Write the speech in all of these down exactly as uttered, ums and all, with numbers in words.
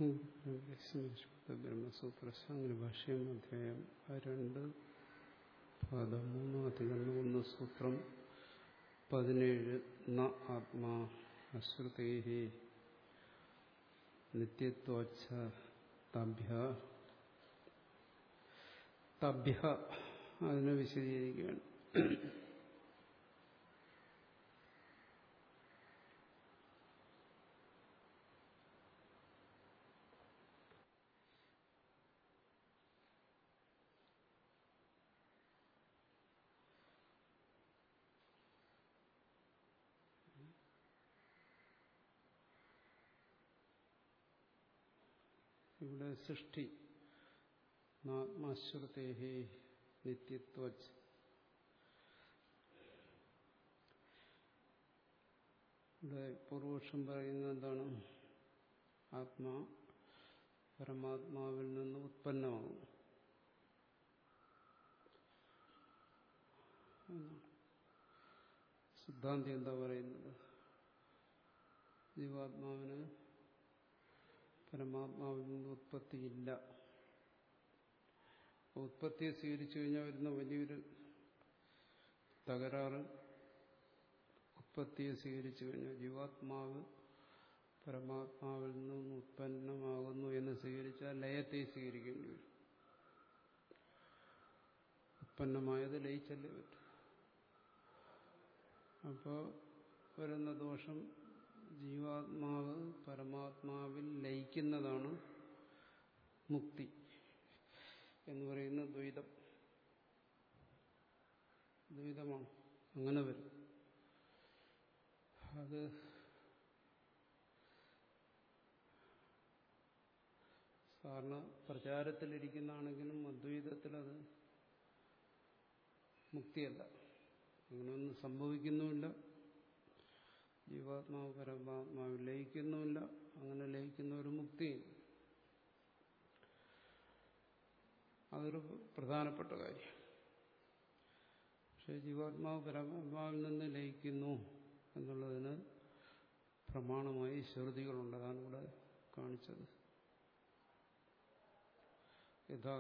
ബ്രഹ്മസൂത്ര സംഗ്രഹ ഭാഷ്യം അധ്യായം രണ്ട് പാദം മൂന്ന് അധികരണം ഒന്ന് സൂത്രം പതിനേഴ് ന ആത്മാ അശ്രുതേഹി നിത്യത്വാച്ഛ തഭ്യ തഭ്യ അതിനെ വിശദീകരിക്കുകയാണ്. ഇവിടെ സൃഷ്ടി ആത്മാശ്രുതേഹി നിത്യത്വച്ച് ഇവിടെ പൂർവപക്ഷം പറയുന്നത് എന്താണ്? ആത്മാ പരമാത്മാവിൽ നിന്ന് ഉത്പന്നമാകും. സിദ്ധാന്തി എന്താ പറയുന്നത്? ജീവാത്മാവിന് പരമാത്മാവിൽ നിന്ന് ഉത്പത്തിയില്ല. ഉത്പത്തിയെ സ്വീകരിച്ചു കഴിഞ്ഞാൽ വരുന്ന വലിയൊരു തകരാറ്, ഉത്പത്തിയെ സ്വീകരിച്ചു കഴിഞ്ഞാൽ ജീവാത്മാവ് പരമാത്മാവിൽ നിന്ന് ഉത്പന്നമാകുന്നു എന്ന് സ്വീകരിച്ചാൽ ലയത്തെ സ്വീകരിക്കേണ്ടി വരും. ഉത്പന്നമായത് ലയിച്ചല്ലേ പറ്റും. അപ്പോൾ വരുന്ന ദോഷം, ജീവാത്മാവ് പരമാത്മാവിൽ ലയിക്കുന്നതാണ് മുക്തി എന്ന് പറയുന്ന ദ്വൈതം. ദ്വൈതമാണ്, അങ്ങനെ വരും. അത് സാധാരണ പ്രചാരത്തിലിരിക്കുന്നതാണെങ്കിലും അദ്വൈതത്തിൽ അത് മുക്തിയല്ല. അങ്ങനെയൊന്നും സംഭവിക്കുന്നുമില്ല. ജീവാത്മാവ് പരമാത്മാവിൽ ലയിക്കുന്നുമില്ല. അങ്ങനെ ലയിക്കുന്ന ഒരു മുക്തി, അതൊരു പ്രധാനപ്പെട്ട കാര്യം. പക്ഷെ ജീവാത്മാവ് പരമാത്മാവിൽ നിന്ന് ലയിക്കുന്നു എന്നുള്ളതിന് പ്രമാണമായി ശ്രുതികളുണ്ട്. അതാണ് ഇവിടെ കാണിച്ചത്. യഥാ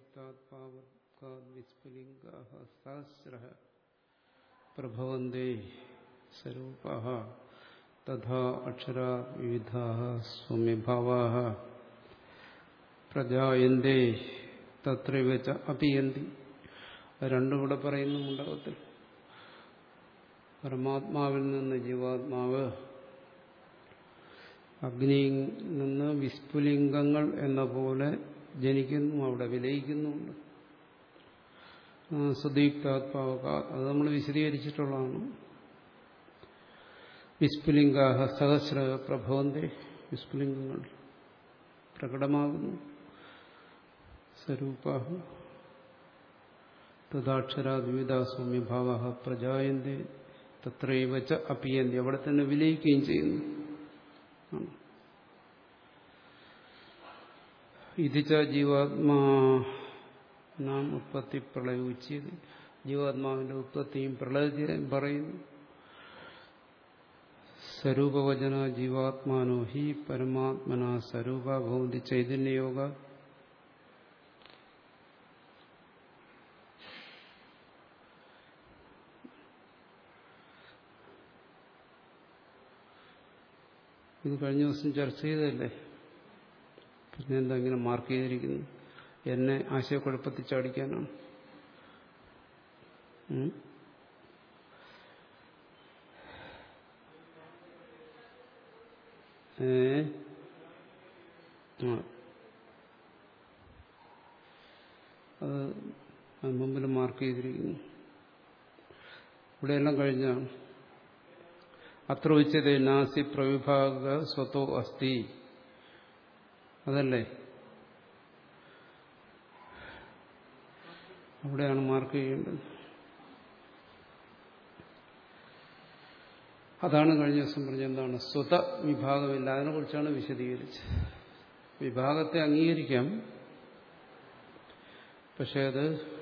സുദീപ്താത്മാവസ്ഫുലിംഗാഃ സഹസ്രഃ പ്രഭവന്തേ സ്വരൂപാഃ തഥാ അക്ഷരാത് വിവിധാഃ സ്വമ്യഭാവാഃ പ്രജായന്തേ തത്രൈവ ച അപിയന്തി. രണ്ടും കൂടെ പറയുന്നു മുണ്ടകത്തിൽ. പരമാത്മാവിൽ നിന്ന് ജീവാത്മാവ്, അഗ്നിയിൽ നിന്ന് വിസ്ഫുലിംഗങ്ങൾ എന്ന പോലെ ജനിക്കുന്നു, അവിടെ വിലയിക്കുന്നുണ്ട്. സുദീപ്താത്മാവക, അത് നമ്മൾ വിശദീകരിച്ചിട്ടുള്ളതാണ്. വിസ്ഫുലിംഗാഃ സഹസ്ര പ്രഭവന്തേ, വിസ്ഫുലിംഗങ്ങൾ പ്രകടമാകുന്നു. സ്വരൂപാഃ തദാക്ഷരാത് വിവിധാഃ സൗമ്യഭാവാഃ പ്രജായന്തേ തത്രൈവ ച അപിയന്തി, അവിടെ തന്നെ വിലയിക്കുകയും ചെയ്യുന്നു. ഇത് ച ജീവാത്മാനാം ഉത്പത്തി പ്രളയ ഉച്യത്തെ, ജീവാത്മാവിന്റെ ഉത്പത്തിയും പ്രളയത്തെയും പറയുന്നു. സ്വരൂപവചന ജീവാത്മാനോ ഹി പരമാത്മനാ സ്വരൂപ ഭവന്തി ചൈതന്യയോഗ. ഇത് കഴിഞ്ഞ ദിവസം ചർച്ച ചെയ്തതല്ലേ? പിന്നെ എന്താ ഇങ്ങനെ മാർക്ക് ചെയ്തിരിക്കുന്നു? എന്നെ ആശയക്കുഴപ്പത്തിൽ ചാടിക്കാനാണ്. ഏ അത് മുമ്പിൽ മാർക്ക് ചെയ്തിരിക്കുന്നു. ഇവിടെയെല്ലാം കഴിഞ്ഞാണ്. അത്ര ഉച്ചതേ നാസി പ്രവിഭാഗ സ്വതോ അസ്തി, അതല്ലേ? അവിടെയാണ് മാർക്ക് ചെയ്യേണ്ടത്. അതാണ് കഴിഞ്ഞ ദിവസം പറഞ്ഞത്. എന്താണ് സ്വത വിഭാഗമില്ല, അതിനെ കുറിച്ചാണ് വിശദീകരിച്ചത്. വിഭാഗത്തെ അംഗീകരിക്കാം, പക്ഷെ അത്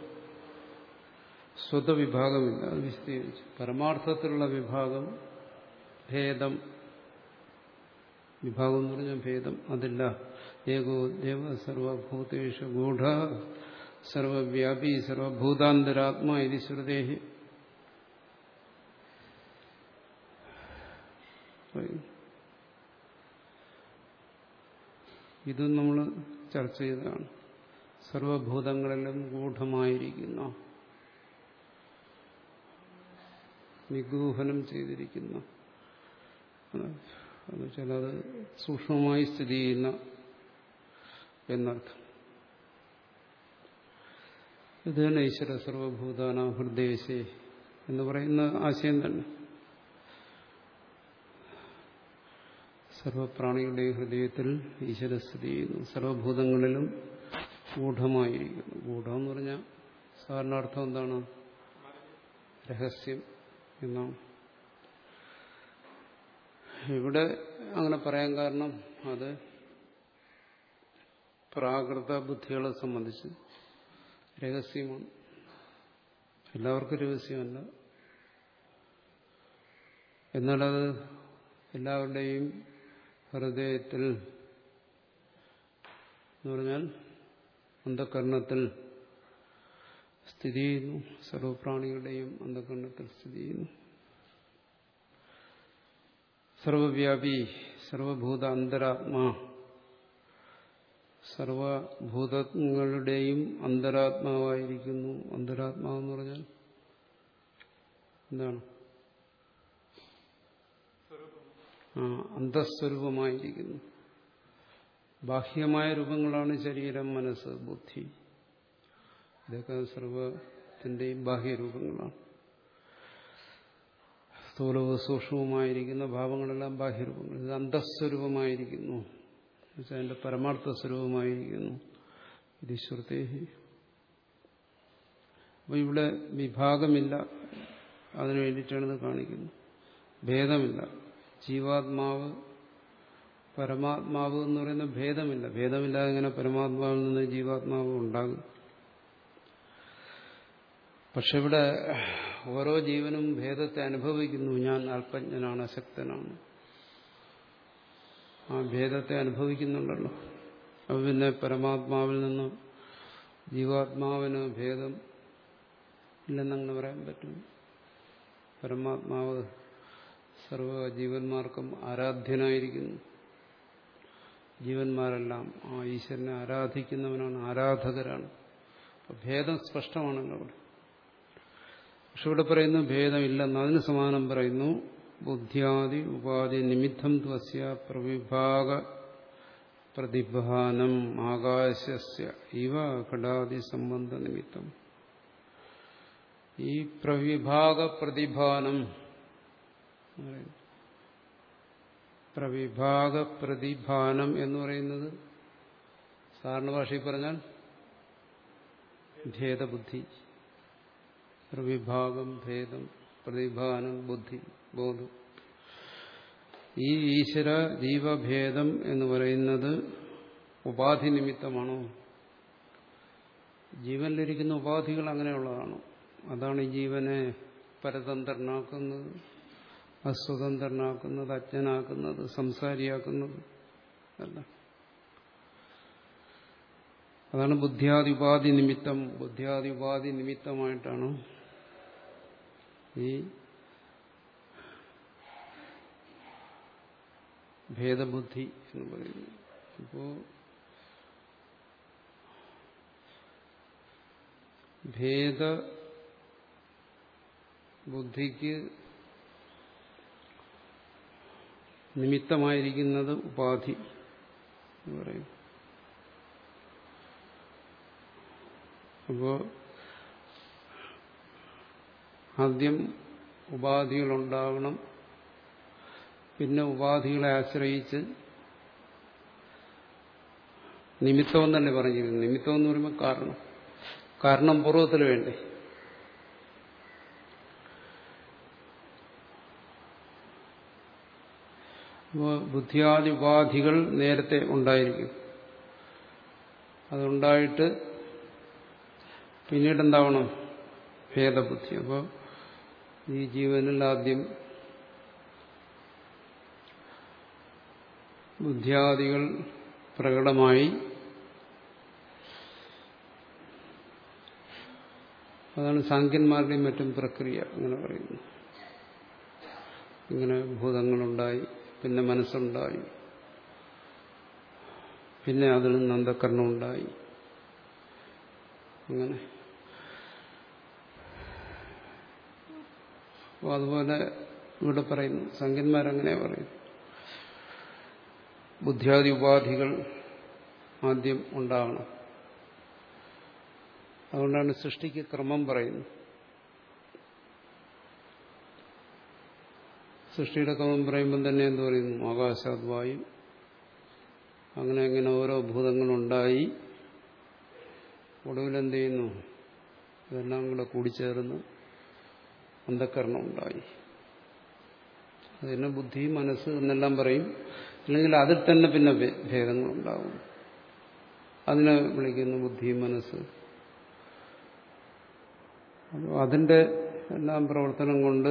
സ്വതവിഭാഗമില്ല, അത് വിശദീകരിച്ചു. പരമാർത്ഥത്തിലുള്ള വിഭാഗം, ഭേദം, വിഭാഗം എന്ന് പറഞ്ഞാൽ ഭേദം അതില്ല. ഏകോ ദേവ സർവഭൂതേഷു ഗൂഢ സർവവ്യാപി സർവഭൂതാന്തരാത്മാ ഇതി ശ്രുതേഹി. ഇതും നമ്മൾ ചർച്ച ചെയ്തതാണ്. സർവഭൂതങ്ങളിലും ഗൂഢമായിരിക്കുന്ന, നിഗൂഹനം ചെയ്തിരിക്കുന്ന, എന്നുവെച്ചാൽ അത് സൂക്ഷ്മമായി സ്ഥിതി ചെയ്യുന്ന എന്നർത്ഥം. ഇത് തന്നെ ഈശ്വര സർവഭൂതാന ഹൃദയശേ എന്ന് പറയുന്ന ആശയം തന്നെ. സർവപ്രാണികളുടെ ഹൃദയത്തിൽ ഈശ്വര സ്ഥിതി ചെയ്യുന്നു, സർവഭൂതങ്ങളിലും ഗൂഢമായിരിക്കുന്നു. ഗൂഢം എന്ന് പറഞ്ഞാൽ സാധാരണ അർത്ഥം എന്താണ്? രഹസ്യം എന്നാണ്. ഇവിടെ അങ്ങനെ പറയാൻ കാരണം അത് പ്രാകൃത ബുദ്ധികളെ സംബന്ധിച്ച് രഹസ്യമാണ്. എല്ലാവർക്കും രഹസ്യമല്ല, എന്നാലത് എല്ലാവരുടെയും ഹൃദയത്തിൽ എന്ന് പറഞ്ഞാൽ അന്ധകരണത്തിൽ സ്ഥിതി ചെയ്യുന്നു. സർവപ്രാണികളുടെയും അന്ധകരണത്തിൽ സ്ഥിതി ചെയ്യുന്നു. സർവവ്യാപി സർവഭൂത അന്തരാത്മാ, സർവഭൂതങ്ങളുടെയും അന്തരാത്മാവായിരിക്കുന്നു. അന്തരാത്മാവെന്ന് പറഞ്ഞാൽ എന്താണ്? ആ അന്തസ്വരൂപമായിരിക്കുന്നു. ബാഹ്യമായ രൂപങ്ങളാണ് ശരീരം, മനസ്സ്, ബുദ്ധി. ഇതൊക്കെ സർവത്തിന്റെയും ബാഹ്യരൂപങ്ങളാണ്. സ്ഥൂലവും സൂക്ഷ്മവുമായിരിക്കുന്ന ഭാവങ്ങളെല്ലാം ബാഹ്യരൂപങ്ങൾ. ഇത് അന്തസ്വരൂപമായിരിക്കുന്നു, എന്നുവെച്ചാൽ അതിന്റെ പരമാർത്ഥ സ്വരൂപമായിരിക്കുന്നു. ഇത് ശ്രുതേഹി. അപ്പോൾ ഇവിടെ വിഭാഗമില്ല, അതിനു വേണ്ടിയിട്ടാണ് ഇത് കാണിക്കുന്നത്. ഭേദമില്ല. ജീവാത്മാവ് പരമാത്മാവ് എന്ന് പറയുന്ന ഭേദമില്ല. ഭേദമില്ലാതെ ഇങ്ങനെ പരമാത്മാവിൽ നിന്ന് ജീവാത്മാവ് ഉണ്ടാകും. പക്ഷെ ഇവിടെ ഓരോ ജീവനും ഭേദത്തെ അനുഭവിക്കുന്നു. ഞാൻ അല്പജ്ഞനാണ്, അശക്തനാണ്, ആ ഭേദത്തെ അനുഭവിക്കുന്നുണ്ടല്ലോ. അപ്പോൾ പിന്നെ പരമാത്മാവിൽ നിന്ന് ജീവാത്മാവിന് ഭേദം ഇല്ലെന്നങ്ങനെ പറയാൻ പറ്റും. പരമാത്മാവ് സർവ ജീവന്മാർക്കും ആരാധ്യനായിരിക്കുന്നു. ജീവന്മാരെല്ലാം ആ ഈശ്വരനെ ആരാധിക്കുന്നവനാണ്, ആരാധകരാണ്. അപ്പോൾ ഭേദം സ്പഷ്ടമാണല്ലോ അവിടെ. പക്ഷെ ഇവിടെ പറയുന്നു ഭേദമില്ലെന്ന്. അതിന് സമാനം പറയുന്നു ബുദ്ധ്യാദി ഉപാധി നിമിത്തം ത്വസ്യ പ്രവിഭാഗ പ്രതിഭാനം ആകാശസ്യ ഇവ ഘടാദി സംബന്ധ നിമിത്തം. ഈ പ്രവിഭാഗ പ്രതിഭാനം, പ്രവിഭാഗ പ്രതിഭാനം എന്ന് പറയുന്നത് സാധാരണ ഭാഷയിൽ പറഞ്ഞാൽ ഭേദബുദ്ധി. പ്രവിഭാഗം, ഭേദം, പ്രതിഭാനം, ബുദ്ധി, ബോധം. ഈ ഈശ്വര ജീവഭേദം എന്ന് പറയുന്നത് ഉപാധി നിമിത്തമാണോ? ജീവനിലിരിക്കുന്ന ഉപാധികൾ അങ്ങനെയുള്ളതാണോ? അതാണ് ഈ ജീവനെ പരതന്ത്രനാക്കുന്നത്, അസ്വതന്ത്രനാക്കുന്നത്, അജ്ഞനാക്കുന്നത്, സംസാരിയാക്കുന്നത് അല്ല. അതാണ് ബുദ്ധ്യാദി ഉപാധി നിമിത്തം. ബുദ്ധ്യാദി ഉപാധി നിമിത്തമായിട്ടാണ് ഈ ഭേദബുദ്ധി എന്ന് പറയുന്നത്. അപ്പോ ഭേദബുദ്ധിക്ക് നിമിത്തമായിരിക്കുന്നത് ഉപാധി എന്ന് പറയും. അപ്പോ ആദ്യം ഉപാധികളുണ്ടാകണം, പിന്നെ ഉപാധികളെ ആശ്രയിച്ച് നിമിത്തം എന്നല്ലേ പറഞ്ഞിരുന്നു. നിമിത്തം എന്ന് പറയുമ്പോൾ കാരണം കാരണം പൂർവ്വത്തിൽ വേണ്ടേ. അപ്പോൾ ബുദ്ധിയാദി ഉപാധികൾ നേരത്തെ ഉണ്ടായിരിക്കും. അതുണ്ടായിട്ട് പിന്നീട് എന്താവണം? ഭേദബുദ്ധി. അപ്പോൾ ഈ ജീവനിൽ ആദ്യം ബുദ്ധ്യാദികൾ പ്രകടമായി. അതാണ് സാഖ്യന്മാരുടെയും മറ്റും പ്രക്രിയ. അങ്ങനെ പറയുന്നു. ഇങ്ങനെ ഭൂതങ്ങളുണ്ടായി, പിന്നെ മനസ്സുണ്ടായി, പിന്നെ അതിൽ നിന്ന് അന്ധക്കരണമുണ്ടായി. അങ്ങനെ അപ്പോൾ അതുപോലെ ഇവിടെ പറയുന്നു, സാഖ്യന്മാരങ്ങനെ പറയുന്നു. ബുദ്ധ്യാദി ഉപാധികൾ ആദ്യം ഉണ്ടാകണം. അതുകൊണ്ടാണ് സൃഷ്ടിക്ക് ക്രമം പറയുന്നത്. സൃഷ്ടിയുടെ ക്രമം പറയുമ്പം തന്നെ എന്ത് പറയുന്നു? ആകാശാത് വായു, അങ്ങനെ അങ്ങനെ ഓരോ ഭൂതങ്ങളുണ്ടായി. ഒടുവിൽ എന്ത് ചെയ്യുന്നു? ഇതെല്ലാം കൂടെ കൂടിച്ചേർന്ന് അന്ധക്കരണം ഉണ്ടായി. അതിന് ബുദ്ധി, മനസ്സ് എന്നെല്ലാം പറയും. അല്ലെങ്കിൽ അതിൽ തന്നെ പിന്നെ ഭേദങ്ങളുണ്ടാകും. അതിനെ വിളിക്കുന്നു ബുദ്ധി, മനസ്സ്. അപ്പോൾ അതിൻ്റെ എല്ലാം പ്രവർത്തനം കൊണ്ട്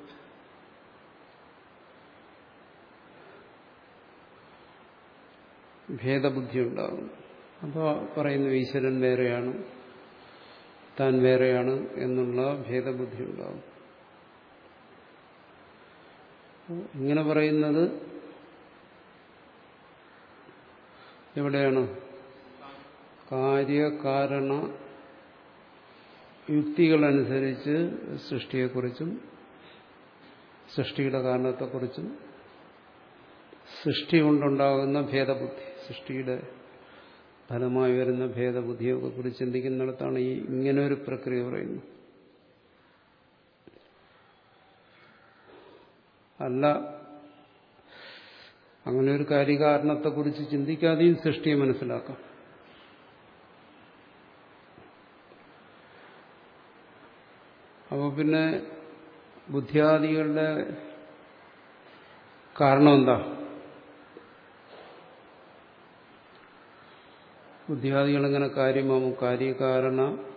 ഭേദബുദ്ധി ഉണ്ടാകും. അപ്പോൾ പറയുന്നു ഈശ്വരൻ വേറെയാണ്, താൻ വേറെയാണ് എന്നുള്ള ഭേദബുദ്ധി ഉണ്ടാകും. ഇങ്ങനെ പറയുന്നത് എവിടെയാണ്? കാര്യകാരണ യുക്തികളനുസരിച്ച് സൃഷ്ടിയെക്കുറിച്ചും സൃഷ്ടിയുടെ കാരണത്തെക്കുറിച്ചും സൃഷ്ടി കൊണ്ടുണ്ടാകുന്ന ഭേദബുദ്ധി, സൃഷ്ടിയുടെ ഫലമായി വരുന്ന ഭേദബുദ്ധിയൊക്കെ കുറിച്ച് ചിന്തിക്കുന്നിടത്താണ് ഈ ഇങ്ങനെ ഒരു പ്രക്രിയ പറയുന്നത്. അല്ല, അങ്ങനെ ഒരു കാര്യകാരണത്തെക്കുറിച്ച് ചിന്തിക്കാതെയും സൃഷ്ടിയെ മനസ്സിലാക്കാം. അപ്പോൾ പിന്നെ ബുദ്ധിയാദികളുടെ കാരണം എന്താ? ബുദ്ധിയാദികളെങ്ങനെ കാര്യമാവും? കാര്യകാരണ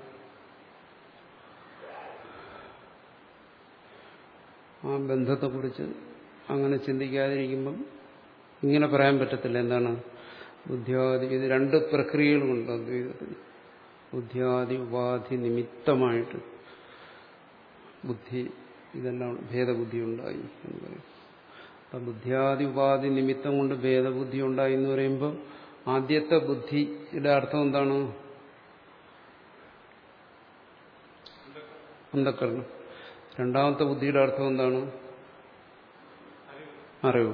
ആ ബന്ധത്തെക്കുറിച്ച് അങ്ങനെ ചിന്തിക്കാതിരിക്കുമ്പം ഇങ്ങനെ പറയാൻ പറ്റത്തില്ല. എന്താണ് ബുദ്ധിയാദി? ഇത് രണ്ട് പ്രക്രിയകളുണ്ട് അദ്വൈതത്തിൽ. ബുദ്ധിയാദി ഉപാധി നിമിത്തമായിട്ട് ബുദ്ധി, ഇതെല്ലാം ഭേദബുദ്ധി ഉണ്ടായി എന്ന് പറയും. അപ്പം ബുദ്ധിയാദി ഉപാധി നിമിത്തം കൊണ്ട് ഭേദബുദ്ധി ഉണ്ടായി എന്ന് പറയുമ്പോൾ ആദ്യത്തെ ബുദ്ധിയുടെ അർത്ഥം എന്താണ്? അന്ധക്കരണം. രണ്ടാമത്തെ ബുദ്ധിയുടെ അർത്ഥം എന്താണ്? അറിവ്.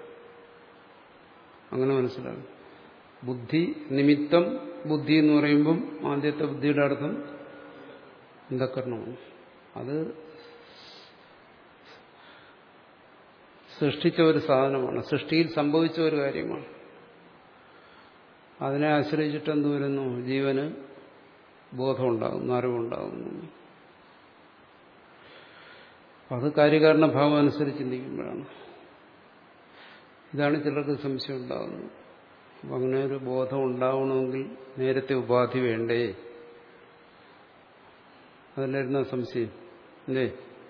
അങ്ങനെ മനസ്സിലാകും. ബുദ്ധി നിമിത്തം ബുദ്ധി എന്ന് പറയുമ്പം ആദ്യത്തെ ബുദ്ധിയുടെ അർത്ഥം അന്ധക്കരണമാണ്. അത് സൃഷ്ടിച്ച ഒരു സാധനമാണ്, സൃഷ്ടിയിൽ സംഭവിച്ച ഒരു കാര്യമാണ്. അതിനെ ആശ്രയിച്ചിട്ട് എന്ത് വരുന്നു? ജീവന് ബോധമുണ്ടാകുന്നു, അറിവുണ്ടാകുന്നു. അത് കാര്യകാരണഭാവം അനുസരിച്ച് ചിന്തിക്കുമ്പോഴാണ്. ഇതാണ് ചിലർക്ക് സംശയം ഉണ്ടാകുന്നത്. അപ്പം അങ്ങനെ ഒരു ബോധം ഉണ്ടാവണമെങ്കിൽ നേരത്തെ ഉപാധി വേണ്ടേ? അതിലായിരുന്ന സംശയം അല്ലേ?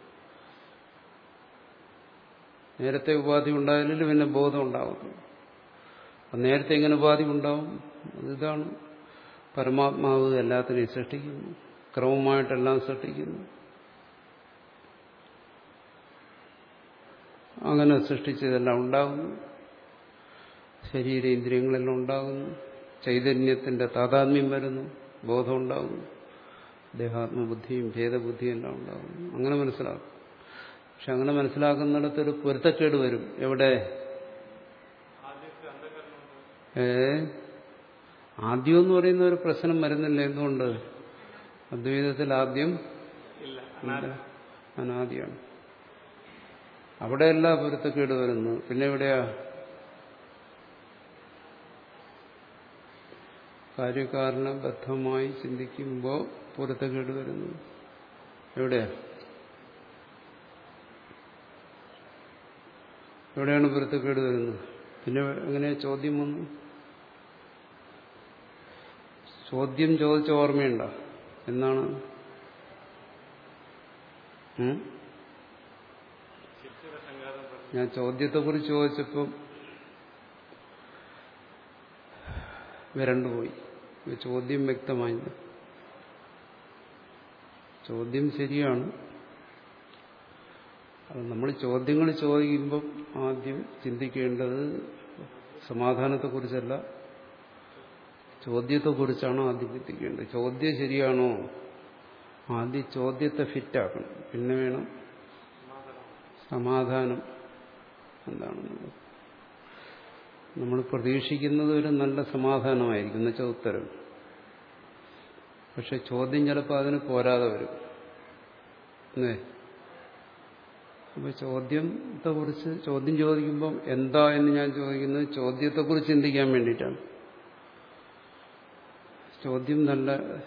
നേരത്തെ ഉപാധി ഉണ്ടായാലും പിന്നെ ബോധം ഉണ്ടാവും. നേരത്തെ എങ്ങനെ ഉപാധി ഉണ്ടാവും? അതിതാണ് പരമാത്മാവ് എല്ലാത്തിനെയും സൃഷ്ടിക്കുന്നു, ക്രമമായിട്ടെല്ലാം സൃഷ്ടിക്കുന്നു. അങ്ങനെ സൃഷ്ടിച്ചതെല്ലാം ഉണ്ടാകുന്നു, ശരീരേന്ദ്രിയങ്ങളെല്ലാം ഉണ്ടാകുന്നു, ചൈതന്യത്തിന്റെ താതാത്മ്യം വരുന്നു, ബോധം ഉണ്ടാകുന്നു, ദേഹാത്മബുദ്ധിയും ഭേദബുദ്ധിയും എല്ലാം ഉണ്ടാകുന്നു. അങ്ങനെ മനസ്സിലാക്കും. പക്ഷെ അങ്ങനെ മനസ്സിലാക്കുന്നിടത്തൊരു പൊരുത്തക്കേട് വരും. എവിടെ? ഏ ആദ്യം എന്ന് പറയുന്ന ഒരു പ്രശ്നം വരുന്നില്ല. എന്തുകൊണ്ട്? അദ്വൈതത്തിൽ ആദ്യം അനാദിയാണ്. അവിടെയല്ല പൊരുത്തക്കേട് വരുന്നു. പിന്നെ എവിടെയാ? കാര്യകാരണബദ്ധമായി ചിന്തിക്കുമ്പോൾ പൊരുത്തക്കേട് വരുന്നു. എവിടെയാ? എവിടെയാണ് പൊരുത്തക്കേട് വരുന്നത്? പിന്നെ എങ്ങനെ ചോദ്യം വന്നു? ചോദ്യം ചോദിച്ച ഓർമ്മയുണ്ടോ? എന്നാണ്? ഞാൻ ചോദ്യത്തെക്കുറിച്ച് ചോദിച്ചപ്പോൾ വരണ്ടുപോയി. ചോദ്യം വ്യക്തമായില്ല. ചോദ്യം ശരിയാണ്. അത് നമ്മൾ ചോദ്യങ്ങൾ ചോദിക്കുമ്പം ആദ്യം ചിന്തിക്കേണ്ടത് സമാധാനത്തെക്കുറിച്ചല്ല, ചോദ്യത്തെക്കുറിച്ചാണ് ആദ്യം ചിന്തിക്കേണ്ടത്. ചോദ്യം ശരിയാണോ? ആദ്യം ചോദ്യത്തെ ഫിറ്റാക്കണം, പിന്നെ വേണം സമാധാനം എന്താണെന്നുള്ളത്. നമ്മൾ പ്രതീക്ഷിക്കുന്നത് ഒരു നല്ല സമാധാനമായിരിക്കും എന്നുവെച്ചാൽ ഉത്തരം. പക്ഷെ ചോദ്യം ചിലപ്പോൾ അതിന് പോരാതെ വരും. അല്ലേ? അപ്പൊ ചോദ്യത്തെക്കുറിച്ച് ചോദ്യം ചോദിക്കുമ്പം എന്താ എന്ന് ഞാൻ ചോദിക്കുന്നത് ചോദ്യത്തെക്കുറിച്ച് ചിന്തിക്കാൻ വേണ്ടിയിട്ടാണ്. ചോദ്യം നല്ല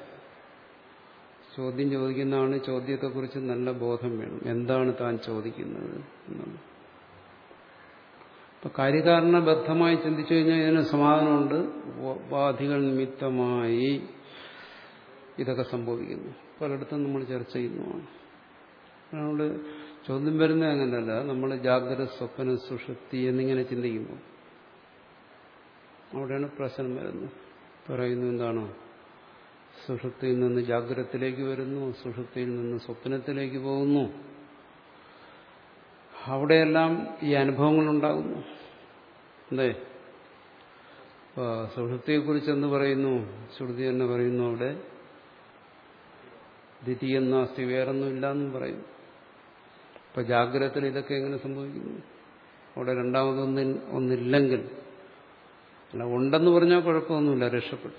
ചോദ്യം ചോദിക്കുന്നതാണ് ചോദ്യത്തെക്കുറിച്ച് നല്ല ബോധം വേണം. എന്താണ് താൻ ചോദിക്കുന്നത് എന്നാണ്. അപ്പൊ കാര്യകാരണബദ്ധമായി ചിന്തിച്ചു കഴിഞ്ഞാൽ ഇതിന് സമാധാനമുണ്ട്. ഉപാധികൾ നിമിത്തമായി ഇതൊക്കെ സംഭവിക്കുന്നു. പലയിടത്തും നമ്മൾ ചർച്ച ചെയ്യുന്നതാണ്. അതുകൊണ്ട് ചോദ്യം വരുന്നത് അങ്ങനെയല്ല. നമ്മൾ ജാഗ്രത, സ്വപ്ന, സുഷുപ്തി എന്നിങ്ങനെ ചിന്തിക്കുമ്പോൾ അവിടെയാണ് പ്രശ്നം വരുന്നത്. പറയുന്നു എന്താണ്? സുഷുപ്തിയിൽ നിന്ന് ജാഗ്രതത്തിലേക്ക് വരുന്നു, സുഷുപ്തിയിൽ നിന്ന് സ്വപ്നത്തിലേക്ക് പോകുന്നു. അവിടെയെല്ലാം ഈ അനുഭവങ്ങളുണ്ടാകുന്നു. അല്ലേ? സുഷുപ്തിയെക്കുറിച്ച് എന്ത് പറയുന്നു? ശ്രുതി തന്നെ പറയുന്നു അവിടെ ദ്വിതീയം നാസ്തി, വേറൊന്നുമില്ല എന്നും പറയുന്നു. ഇപ്പൊ ജാഗ്രതത്തിൽ ഇതൊക്കെ എങ്ങനെ സംഭവിക്കുന്നു? അവിടെ രണ്ടാമതൊന്നും ഒന്നില്ലെങ്കിൽ, അല്ല ഉണ്ടെന്ന് പറഞ്ഞാൽ കുഴപ്പമൊന്നുമില്ല, രക്ഷപ്പെട്ടു.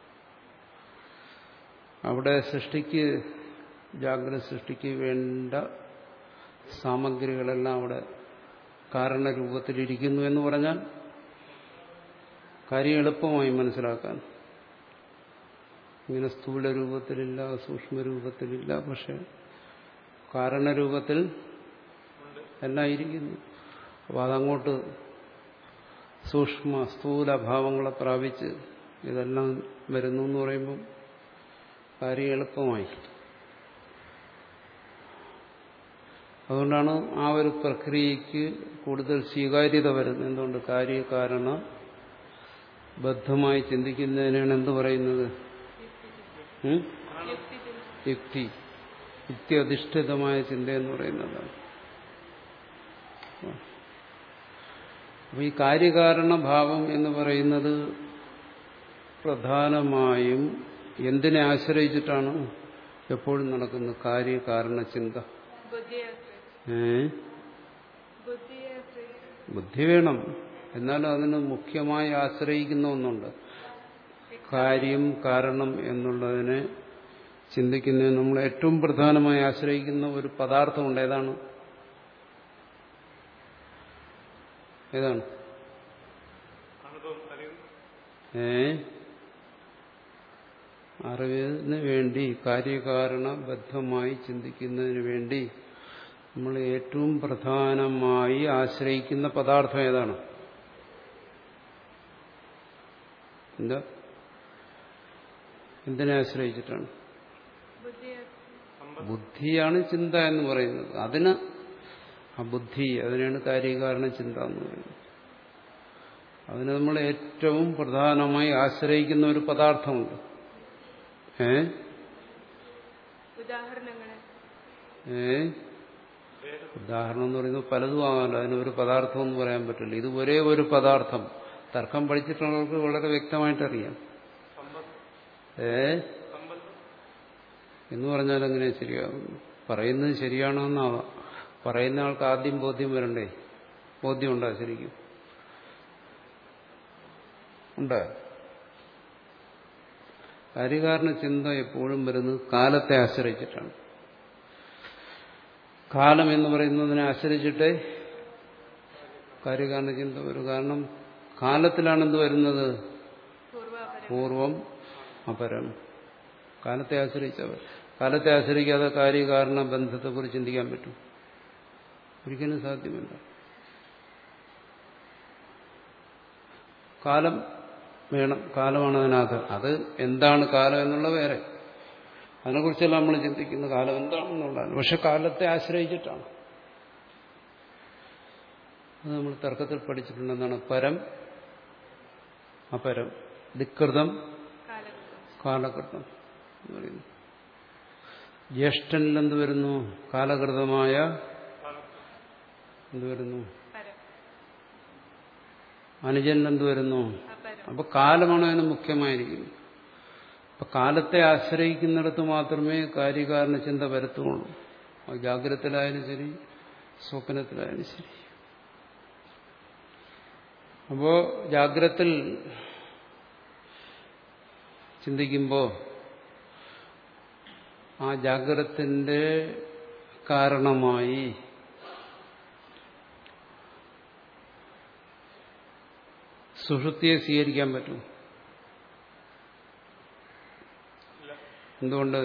അവിടെ സൃഷ്ടിക്ക്, ജാഗ്രത സൃഷ്ടിക്ക് വേണ്ട സാമഗ്രികളെല്ലാം അവിടെ കാരണരൂപത്തിലിരിക്കുന്നു എന്ന് പറഞ്ഞാൽ കാര്യം എളുപ്പമായി മനസ്സിലാക്കാൻ. ഇങ്ങനെ സ്ഥൂല രൂപത്തിലില്ല, സൂക്ഷ്മരൂപത്തിലില്ല, പക്ഷെ കാരണരൂപത്തിൽ എല്ലാം ഇരിക്കുന്നു. അപ്പോൾ അതങ്ങോട്ട് സൂക്ഷ്മ സ്ഥൂല ഭാവങ്ങളെ പ്രാപിച്ച് ഇതെല്ലാം വരുന്നു എന്ന് പറയുമ്പം കാര്യം എളുപ്പമായി. അതുകൊണ്ടാണ് ആ ഒരു പ്രക്രിയയ്ക്ക് കൂടുതൽ സ്വീകാര്യത വരുന്നത്. എന്തുകൊണ്ട്? കാര്യകാരണ ബദ്ധമായി ചിന്തിക്കുന്നതിനാണ് എന്ത് പറയുന്നത്? യുക്തി. യുക്തി അധിഷ്ഠിതമായ ചിന്ത എന്ന് പറയുന്നതാണ്. അപ്പൊ ഈ കാര്യകാരണഭാവം എന്ന് പറയുന്നത് പ്രധാനമായും എന്തിനെ ആശ്രയിച്ചിട്ടാണ് എപ്പോഴും നടക്കുന്നത്? കാര്യകാരണ ചിന്ത. ഏ ബുദ്ധി വേണം, എന്നാലും അതിന് മുഖ്യമായി ആശ്രയിക്കുന്ന ഒന്നുണ്ട്. കാര്യം കാരണം എന്നുള്ളതിനെ ചിന്തിക്കുന്നതിന് നമ്മൾ ഏറ്റവും പ്രധാനമായി ആശ്രയിക്കുന്ന ഒരു പദാർത്ഥമുണ്ട്. ഏതാണ്? ഏതാണ്? ഏ അറിവിന് വേണ്ടി, കാര്യകാരണബദ്ധമായി ചിന്തിക്കുന്നതിന് വേണ്ടി നമ്മൾ ഏറ്റവും പ്രധാനമായി ആശ്രയിക്കുന്ന പദാർത്ഥം ഏതാണ്? എന്താ? എന്തിനെ ആശ്രയിച്ചിട്ടാണ്? ബുദ്ധിയാണ് ചിന്ത എന്ന് പറയുന്നത്. അതിന് ആ ബുദ്ധി, അതിനാണ് കാര്യകാരണ ചിന്ത എന്ന് പറയുന്നത്. അതിന് നമ്മൾ ഏറ്റവും പ്രധാനമായി ആശ്രയിക്കുന്ന ഒരു പദാർത്ഥമുണ്ട്. ഏ ഏ ഉദാഹരണം എന്ന് പറയുന്നത് പലതും ആകാമല്ലോ. അതിനൊരു പദാർത്ഥം എന്ന് പറയാൻ പറ്റില്ല. ഇത് ഒരേ ഒരു പദാർത്ഥം. തർക്കം പഠിച്ചിട്ടുള്ളവർക്ക് വളരെ വ്യക്തമായിട്ടറിയാം. ഏ എന്ന് പറഞ്ഞാൽ എങ്ങനെ ശരിയാകും? പറയുന്നത് ശരിയാണോ എന്നാവാം. പറയുന്ന ആൾക്ക് ആദ്യം ബോധ്യം വരണ്ടേ? ബോധ്യം ഉണ്ടാ? ശരിക്കും ഉണ്ട്. കാര്യകാരണ ചിന്ത എപ്പോഴും വരുന്നത് കാലത്തെ ആശ്രയിച്ചിട്ടാണ്. കാലം എന്ന് പറയുന്നതിനെ ആശ്രയിച്ചിട്ടേ കാര്യകാരണ ചിന്ത വരും. കാരണം കാലത്തിലാണെന്ത് വരുന്നത്? പൂർവം അപരം. കാലത്തെ ആശ്രയിച്ചവർ. കാലത്തെ ആശ്രയിക്കാതെ കാര്യകാരണ ബന്ധത്തെക്കുറിച്ച് ചിന്തിക്കാൻ പറ്റും? ഒരിക്കലും സാധ്യമല്ല. കാലം വേണം. കാലമാണ് അതിനകത്ത്. അത് എന്താണ് കാലം എന്നുള്ള വേറെ, അതിനെക്കുറിച്ചല്ല നമ്മൾ ചിന്തിക്കുന്നത്. കാലം എന്താണെന്നുള്ളതാണ്. പക്ഷെ കാലത്തെ ആശ്രയിച്ചിട്ടാണ്. അത് നമ്മൾ തർക്കത്തിൽ പഠിച്ചിട്ടുണ്ട്. എന്താണ്? പരം അപരം. ദിക്കൃതം കാലകൃതം എന്ന് പറയുന്നു. ജ്യേഷ്ഠനിൽ എന്ത് വരുന്നു? കാലകൃതമായ എന്ത് വരുന്നു? അനുജനിൽ എന്ത് വരുന്നു? അപ്പൊ കാലമാണ് അതിന് മുഖ്യമായിരിക്കുന്നത്. അപ്പൊ കാലത്തെ ആശ്രയിക്കുന്നിടത്ത് മാത്രമേ കാര്യകാരണ ചിന്ത വരത്തുള്ളൂ. ജാഗ്രതത്തിലായാലും ശരി, സ്വപ്നത്തിലായാലും ശരി. അപ്പോ ജാഗ്രത്തിൽ ചിന്തിക്കുമ്പോൾ ആ ജാഗ്രതത്തിന്റെ കാരണമായി സുഷുപ്തിയെ സ്വീകരിക്കാൻ പറ്റും. എന്തുകൊണ്ട്?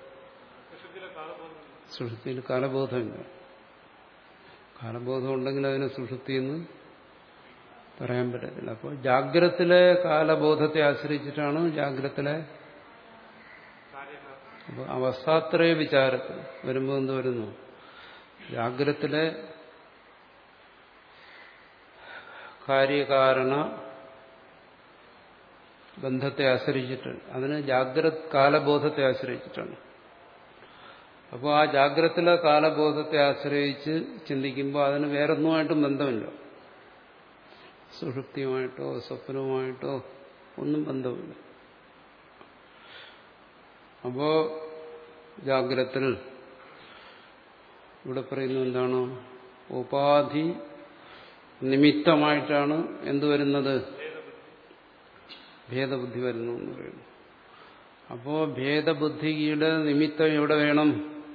സുഷുപ്തിയിൽ കാലബോധമില്ല. കാലബോധം ഉണ്ടെങ്കിൽ അതിനെ സുഷുപ്തി എന്ന് പറയാൻ പറ്റത്തില്ല. അപ്പോൾ ജാഗ്രതത്തിലെ കാലബോധത്തെ ആശ്രയിച്ചിട്ടാണ് ജാഗ്രതത്തിലെ. അപ്പോൾ അവസ്ഥാത്രയ വിചാരത്തിൽ വരുമ്പോൾ എന്ത് വരുന്നു? ജാഗ്രതത്തിലെ കാര്യകാരണ ബന്ധത്തെ ആശ്രയിച്ചിട്ട്, അതിന് ജാഗ്രത് കാലബോധത്തെ ആശ്രയിച്ചിട്ടാണ്. അപ്പോൾ ആ ജാഗ്രതത്തിലെ കാലബോധത്തെ ആശ്രയിച്ച് ചിന്തിക്കുമ്പോൾ അതിന് വേറൊന്നുമായിട്ടും ബന്ധമില്ല. സുഷുപ്തിയുമായിട്ടോ സ്വപ്നവുമായിട്ടോ ഒന്നും ബന്ധമില്ല. അപ്പോ ജാഗ്രതത്തിൽ ഇവിടെ പറയുന്നത് എന്താണ്? ഉപാധി നിമിത്തമായിട്ടാണ് എന്ത് വരുന്നത്? ഭേദബുദ്ധി വരുന്നു എന്ന് പറയുന്നു. അപ്പോ ഭേദബുദ്ധിയുടെ നിമിത്തം എവിടെ വേണം?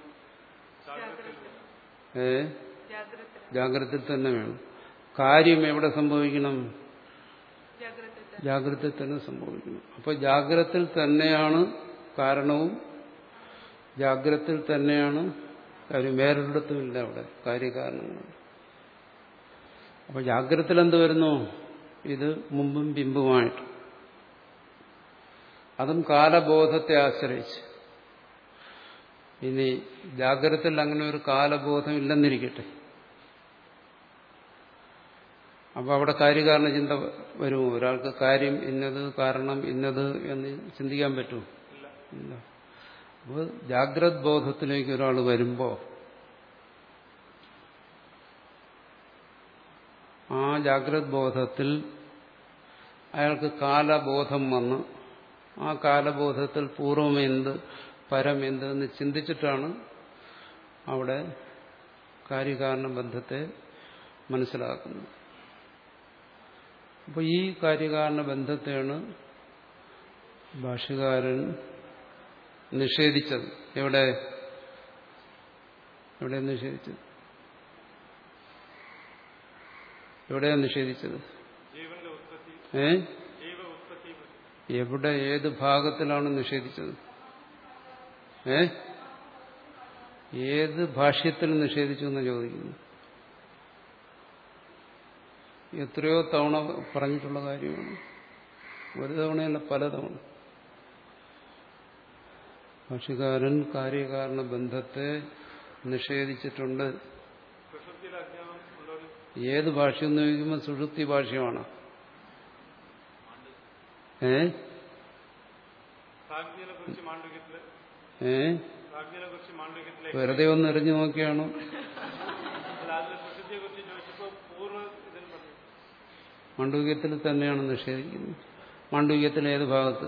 ഏ ജാഗ്രതയിൽ തന്നെ വേണം. കാര്യം എവിടെ സംഭവിക്കണം? ജാഗ്രതയിൽ തന്നെ സംഭവിക്കണം. അപ്പൊ ജാഗ്രതയിൽ തന്നെയാണ് കാരണവും, ജാഗ്രതയിൽ തന്നെയാണ് കാര്യം. വേറൊരിടത്തുമില്ല അവിടെ കാര്യകാരണങ്ങൾ. അപ്പൊ ജാഗ്രതയിൽ എന്ത് വരുന്നു? ഇത് മുമ്പും ബിംബുമായിട്ട്, അതും കാലബോധത്തെ ആശ്രയിച്ച്. ഇനി ജാഗ്രതയിൽ അങ്ങനെ ഒരു കാലബോധം ഇല്ലെന്നിരിക്കട്ടെ, അപ്പൊ അവിടെ കാര്യകാരണ ചിന്ത വരുമോ? ഒരാൾക്ക് കാര്യം ഇന്നത്, കാരണം ഇന്നത് എന്ന് ചിന്തിക്കാൻ പറ്റുമോ? ഇല്ല. അപ്പോൾ ജാഗ്രത് ബോധത്തിലേക്ക് ഒരാൾ വരുമ്പോ ആ ജാഗ്രത് ബോധത്തിൽ അയാൾക്ക് കാലബോധം വന്ന് ആ കാലബോധത്തിൽ പൂർവം എന്ത് പരം എന്ത് എന്ന് ചിന്തിച്ചിട്ടാണ് അവിടെ കാര്യകാരണ ബന്ധത്തെ മനസ്സിലാക്കുന്നത്. അപ്പോൾ ഈ കാര്യകാരണ ബന്ധത്തെയാണ് ഭാഷ്യകാരൻ നിഷേധിച്ചത്. എവിടെ എവിടെ നിഷേധിച്ചത്? എവിടെയാണ് നിഷേധിച്ചത്? ഏ എവിടെ, ഏത് ഭാഗത്തിലാണ് നിഷേധിച്ചത്? ഏ ഏത് ഭാഷ്യത്തിൽ നിഷേധിച്ചു എന്ന് ചോദിക്കുന്നു. എത്രയോ തവണ പറഞ്ഞിട്ടുള്ള കാര്യമാണ്. ഒരു തവണയല്ല, പലതവണ. ഭാഷ്യകാരൻ കാര്യകാരണ ബന്ധത്തെ നിഷേധിച്ചിട്ടുണ്ട്. ഏത് ഭാഷ്യം എന്ന് ചോദിക്കുമ്പോൾ സുഷുപ്തി ഭാഷ്യമാണ്. ഏ ഏ വെറുതെ ഒന്ന് എറിഞ്ഞു നോക്കിയാണോ? മാണ്ഡൂക്യത്തിൽ തന്നെയാണ് നിഷേധിക്കുന്നത്. മാണ്ഡൂക്യത്തിൽ ഏത് ഭാഗത്ത്?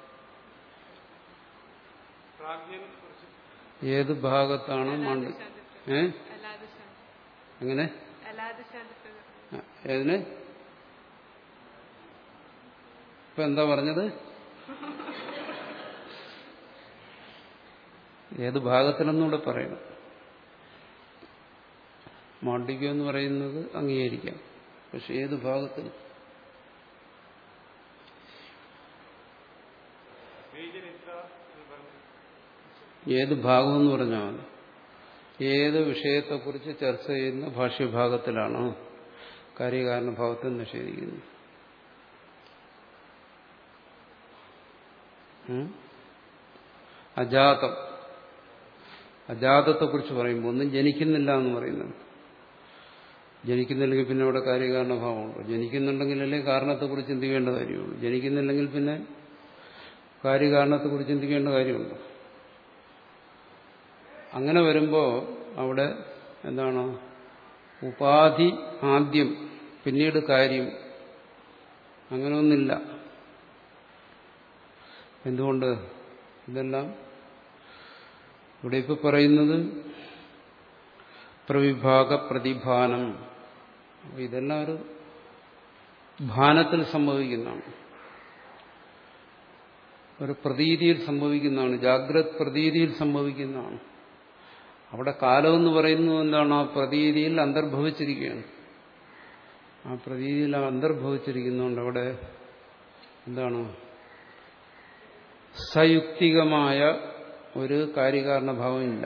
ഏത് ഭാഗത്താണ് മാണ്ഡു? ഏ എങ്ങനെ? ഏതിന്? ഇപ്പൊ എന്താ പറഞ്ഞത്? ഏത് ഭാഗത്തിലെന്നൂടെ പറയണം. മാണ്ഡൂക്യം എന്ന് പറയുന്നത് അംഗീകരിക്കാം, പക്ഷെ ഏത് ഭാഗത്തിൽ? ഏത് ഭാഗം എന്ന് പറഞ്ഞാൽ ഏത് വിഷയത്തെക്കുറിച്ച് ചർച്ച ചെയ്യുന്ന ഭാഷ്യഭാഗത്തിലാണോ കാര്യകാരണ ഭാവത്തെ നിഷേധിക്കുന്നത്? അജാതം, അജാതത്തെക്കുറിച്ച് പറയുമ്പോൾ ഒന്നും ജനിക്കുന്നില്ല എന്ന് പറയുന്നത്. ജനിക്കുന്നില്ലെങ്കിൽ പിന്നെ അവിടെ കാര്യകാരണഭാവമുണ്ടോ? ജനിക്കുന്നുണ്ടെങ്കിലല്ലേ കാരണത്തെക്കുറിച്ച് ചിന്തിക്കേണ്ട കാര്യമുള്ളൂ. ജനിക്കുന്നില്ലെങ്കിൽ പിന്നെ കാര്യകാരണത്തെക്കുറിച്ച് ചിന്തിക്കേണ്ട കാര്യമുണ്ടോ? അങ്ങനെ വരുമ്പോൾ അവിടെ എന്താണ് ഉപാധി ആദ്യം പിന്നീട് കാര്യം അങ്ങനെയൊന്നില്ല. എന്തുകൊണ്ട്? ഇതെല്ലാം ഇവിടെ ഇപ്പൊ പറയുന്നത് പ്രവിഭാഗ പ്രതിഭാനം. ഇതെല്ലാം ഒരു ഭാനത്തിൽ സംഭവിക്കുന്നതാണ്, ഒരു പ്രതീതിയിൽ സംഭവിക്കുന്നതാണ്, ജാഗ്രത് പ്രതീതിയിൽ സംഭവിക്കുന്നതാണ്. അവിടെ കാലമെന്ന് പറയുന്നത് എന്താണ്? ആ പ്രതീതിയിൽ അന്തർഭവിച്ചിരിക്കുകയാണ്. ആ പ്രതീതിയിൽ അന്തർഭവിച്ചിരിക്കുന്നതുകൊണ്ട് അവിടെ എന്താണ് സയുക്തികമായ ഒരു കാര്യകാരണഭാവമില്ല.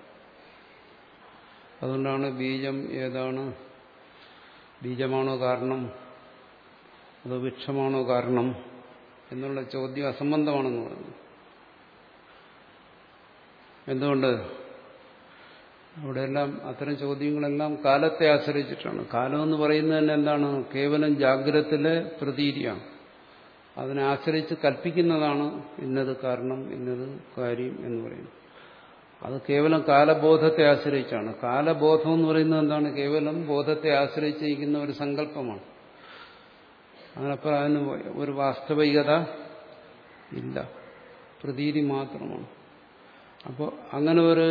അതുകൊണ്ടാണ് ബീജം ഏതാണ്, ബീജമാണോ കാരണം അതോ വൃക്ഷമാണോ കാരണം എന്നുള്ള ചോദ്യം അസംബന്ധമാണെന്ന് പറയുന്നു. എന്തുകൊണ്ട്? അവിടെയെല്ലാം അത്തരം ചോദ്യങ്ങളെല്ലാം കാലത്തെ ആശ്രയിച്ചിട്ടാണ്. കാലം എന്ന് പറയുന്നത് തന്നെ എന്താണ്? കേവലം ജാഗ്രതത്തിലെ പ്രതീതിയാണ്. അതിനെ ആശ്രയിച്ച് കൽപ്പിക്കുന്നതാണ് ഇന്നത് കാരണം ഇന്നത് കാര്യം എന്ന് പറയുന്നത്. അത് കേവലം കാലബോധത്തെ ആശ്രയിച്ചാണ്. കാലബോധം എന്ന് പറയുന്നത് എന്താണ്? കേവലം ബോധത്തെ ആശ്രയിച്ചിരിക്കുന്ന ഒരു സങ്കല്പമാണ്. അതിനപ്പുറം അതിന് ഒരു വാസ്തവികത ഇല്ല, പ്രതീതി മാത്രമാണ്. അപ്പോൾ അങ്ങനെ ഒരു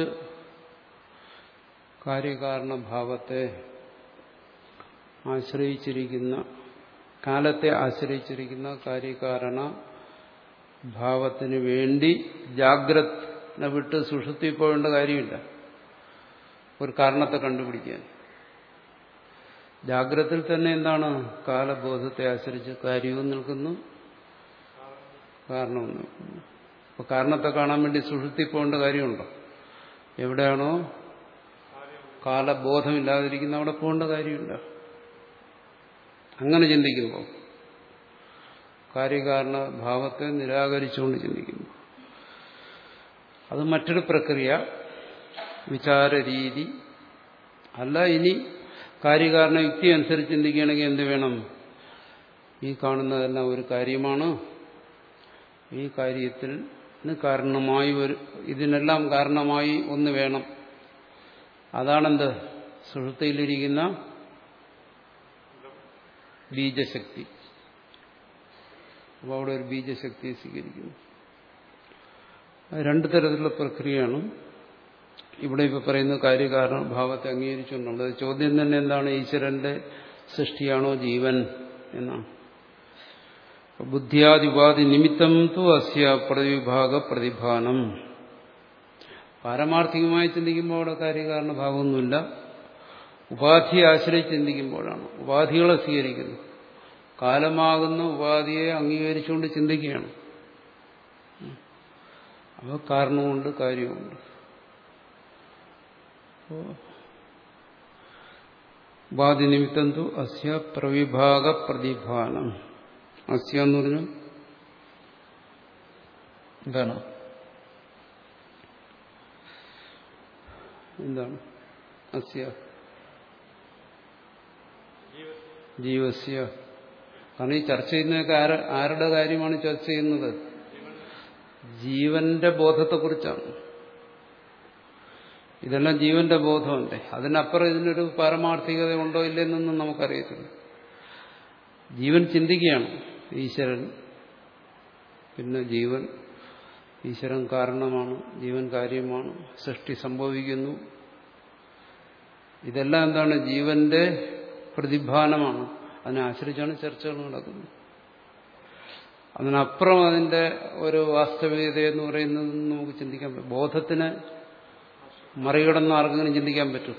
കാര്യകാരണഭാവത്തെ ആശ്രയിച്ചിരിക്കുന്ന, കാലത്തെ ആശ്രയിച്ചിരിക്കുന്ന കാര്യകാരണ ഭാവത്തിന് വേണ്ടി ജാഗ്രത വിട്ട് സുഷുപ്തി പോകേണ്ട കാര്യമില്ല. ഒരു കാരണത്തെ കണ്ടുപിടിക്കാൻ ജാഗ്രതയിൽ തന്നെ എന്താണ്? കാലബോധത്തെ ആശ്രയിച്ച് കാര്യവും നിൽക്കുന്നു, കാരണവും നിൽക്കുന്നു. അപ്പോൾ കാരണത്തെ കാണാൻ വേണ്ടി സുഷുപ്തി പോകേണ്ട കാര്യമുണ്ടോ? എവിടെയാണോ കാലബോധമില്ലാതിരിക്കുന്ന അവിടെ പോകേണ്ട കാര്യമില്ല. അങ്ങനെ ചിന്തിക്കുമ്പോൾ, കാര്യകാരണ ഭാവത്തെ നിരാകരിച്ചുകൊണ്ട് ചിന്തിക്കുന്നു, അത് മറ്റൊരു പ്രക്രിയ, വിചാരരീതി അല്ല. ഇനി കാര്യകാരണ യുക്തി അനുസരിച്ച് ചിന്തിക്കുകയാണെങ്കിൽ എന്ത് വേണം? ഈ കാണുന്നതെല്ലാം ഒരു കാര്യമാണ്, ഈ കാര്യത്തിന് കാരണമായി ഒരു ഇതിനെല്ലാം കാരണമായി ഒന്ന് വേണം. അതാണെന്ത്? സുഷുപ്തിയിലിരിക്കുന്ന ബീജശക്തി. അപ്പോൾ അവിടെ ഒരു ബീജശക്തിയെ സ്വീകരിക്കുന്നു. രണ്ടു തരത്തിലുള്ള പ്രക്രിയയാണ് ഇവിടെ ഇപ്പോൾ പറയുന്ന കാര്യകാരണ ഭാവത്തെ അംഗീകരിച്ചുകൊണ്ടുള്ളത്. ചോദ്യം തന്നെ എന്താണ്? ഈശ്വരന്റെ സൃഷ്ടിയാണോ ജീവൻ എന്നാണ്. ബുദ്ധിയാദിപാധി നിമിത്തം തു അസ്യ പ്രതിവിഭാഗ പ്രതിഭാനം. പാരമാർത്ഥികമായി ചിന്തിക്കുമ്പോൾ അവിടെ കാര്യകാരണ ഭാവമൊന്നുമില്ല. ഉപാധിയെ ആശ്രയിച്ച് ചിന്തിക്കുമ്പോഴാണ്. ഉപാധികളെ സ്വീകരിക്കുന്നു, കാലമാകുന്ന ഉപാധിയെ അംഗീകരിച്ചുകൊണ്ട് ചിന്തിക്കുകയാണ്. അപ്പോൾ കാരണമുണ്ട്, കാര്യമുണ്ട്. ഉപാധി നിമിത്തം തു അസ്യ പ്രവിഭാഗ പ്രതിഭാനം. അസ്യ എന്ന് പറഞ്ഞു എന്താണ്? എന്താണ് അസ്യ? ജീവസ്യ. കാരണം ഈ ചർച്ച ചെയ്യുന്നതൊക്കെ ആര ആരുടെ കാര്യമാണ് ചർച്ച ചെയ്യുന്നത്? ജീവന്റെ ബോധത്തെക്കുറിച്ചാണ്. ഇതെല്ലാം ജീവന്റെ ബോധമല്ലേ. അതിനപ്പുറം ഇതിനൊരു പാരമാർത്ഥികത ഉണ്ടോ ഇല്ലെന്നൊന്നും നമുക്കറിയത്തില്ല. ജീവൻ ചിന്തിക്കുകയാണ്, ഈശ്വരൻ, പിന്നെ ജീവൻ, ഈശ്വരൻ കാരണമാണ്, ജീവൻ കാര്യമാണ്, സൃഷ്ടി സംഭവിക്കുന്നു. ഇതെല്ലാം എന്താണ്? ജീവന്റെ പ്രതിഭാനമാണ്. അതിനെ ആശ്രയിച്ചാണ് ചർച്ചകൾ നടക്കുന്നത്. അതിനപ്പുറം അതിന്റെ ഒരു വാസ്തവികത എന്ന് പറയുന്നത് നമുക്ക് ചിന്തിക്കാൻ പറ്റും. ബോധത്തിന് മറികടന്ന് ആർക്കെങ്കിലും ചിന്തിക്കാൻ പറ്റും?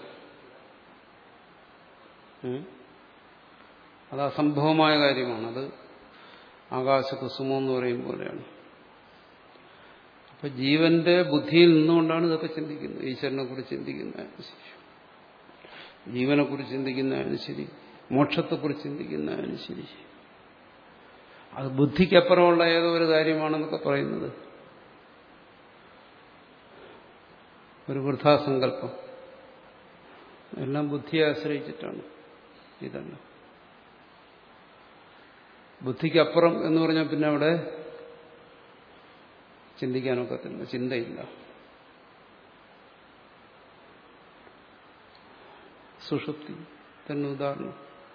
അത് അസംഭവമായ കാര്യമാണ്. അത് ആകാശകുസുമം എന്ന് പറയും പോലെയാണ്. അപ്പൊ ജീവന്റെ ബുദ്ധിയിൽ നിന്നുകൊണ്ടാണ് ഇതൊക്കെ ചിന്തിക്കുന്നത്. ഈശ്വരനെ കുറിച്ച് ചിന്തിക്കുന്നതായാലും ശരി, ജീവനെ കുറിച്ച് ചിന്തിക്കുന്നതായാലും ശരി, മോക്ഷത്തെക്കുറിച്ച് ചിന്തിക്കുന്നതായാലും ശരി, അത് ബുദ്ധിക്കപ്പുറമുള്ള ഏതോ ഒരു കാര്യമാണെന്നൊക്കെ പറയുന്നത് ഒരു വൃഥാസങ്കല്പം. എല്ലാം ബുദ്ധിയെ ആശ്രയിച്ചിട്ടാണ്. ഇതല്ല. ബുദ്ധിക്കപ്പുറം എന്ന് പറഞ്ഞാൽ പിന്നെ അവിടെ ചിന്തിക്കാനൊക്കത്തില്ല, ചിന്തയില്ല. സുഷുപ്തി തന്നെ ഉദാഹരണം.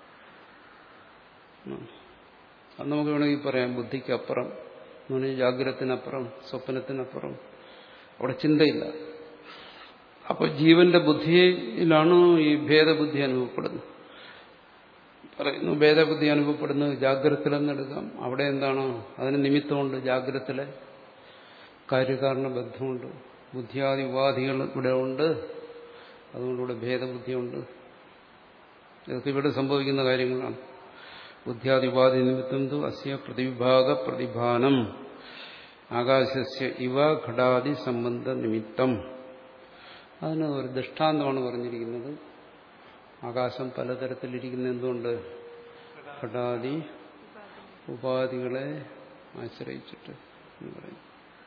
അത് നമുക്ക് വേണമെങ്കിൽ പറയാം ബുദ്ധിക്കപ്പുറം എന്ന് പറഞ്ഞാൽ ജാഗ്രതത്തിനപ്പുറം, സ്വപ്നത്തിനപ്പുറം. അവിടെ ചിന്തയില്ല. അപ്പോൾ ജീവന്റെ ബുദ്ധിയിലാണ് ഈ ഭേദബുദ്ധി അനുഭവപ്പെടുന്നത്. പറയുന്നു ഭേദബുദ്ധി അനുഭവപ്പെടുന്നത് ജാഗ്രതത്തിലെന്നെടുക്കാം. അവിടെ എന്താണ്? അതിന് നിമിത്തമുണ്ട്. ജാഗ്രതത്തിലെ കാര്യകാരണ ബന്ധമുണ്ട്. ബുദ്ധിയാദി ഉപാധികൾ ഇവിടെ ഉണ്ട്. അതുകൊണ്ടിവിടെ ഭേദബുദ്ധിയുണ്ട്. ഇതൊക്കെ ഇവിടെ സംഭവിക്കുന്ന കാര്യങ്ങളാണ്. ബുദ്ധിയാദി ഉപാധി നിമിത്തം തു അസ്യ പ്രതിവിഭാഗ പ്രതിഭാനം ആകാശസ്യ ഇവ ഘടാദി സംബന്ധ നിമിത്തം. അതിന് ഒരു ദൃഷ്ടാന്തമാണ് പറഞ്ഞിരിക്കുന്നത്. ആകാശം പലതരത്തിലിരിക്കുന്ന എന്തുകൊണ്ട്? ഘടാദി ഉപാധികളെ ആശ്രയിച്ചിട്ട് എന്ന് പറയും.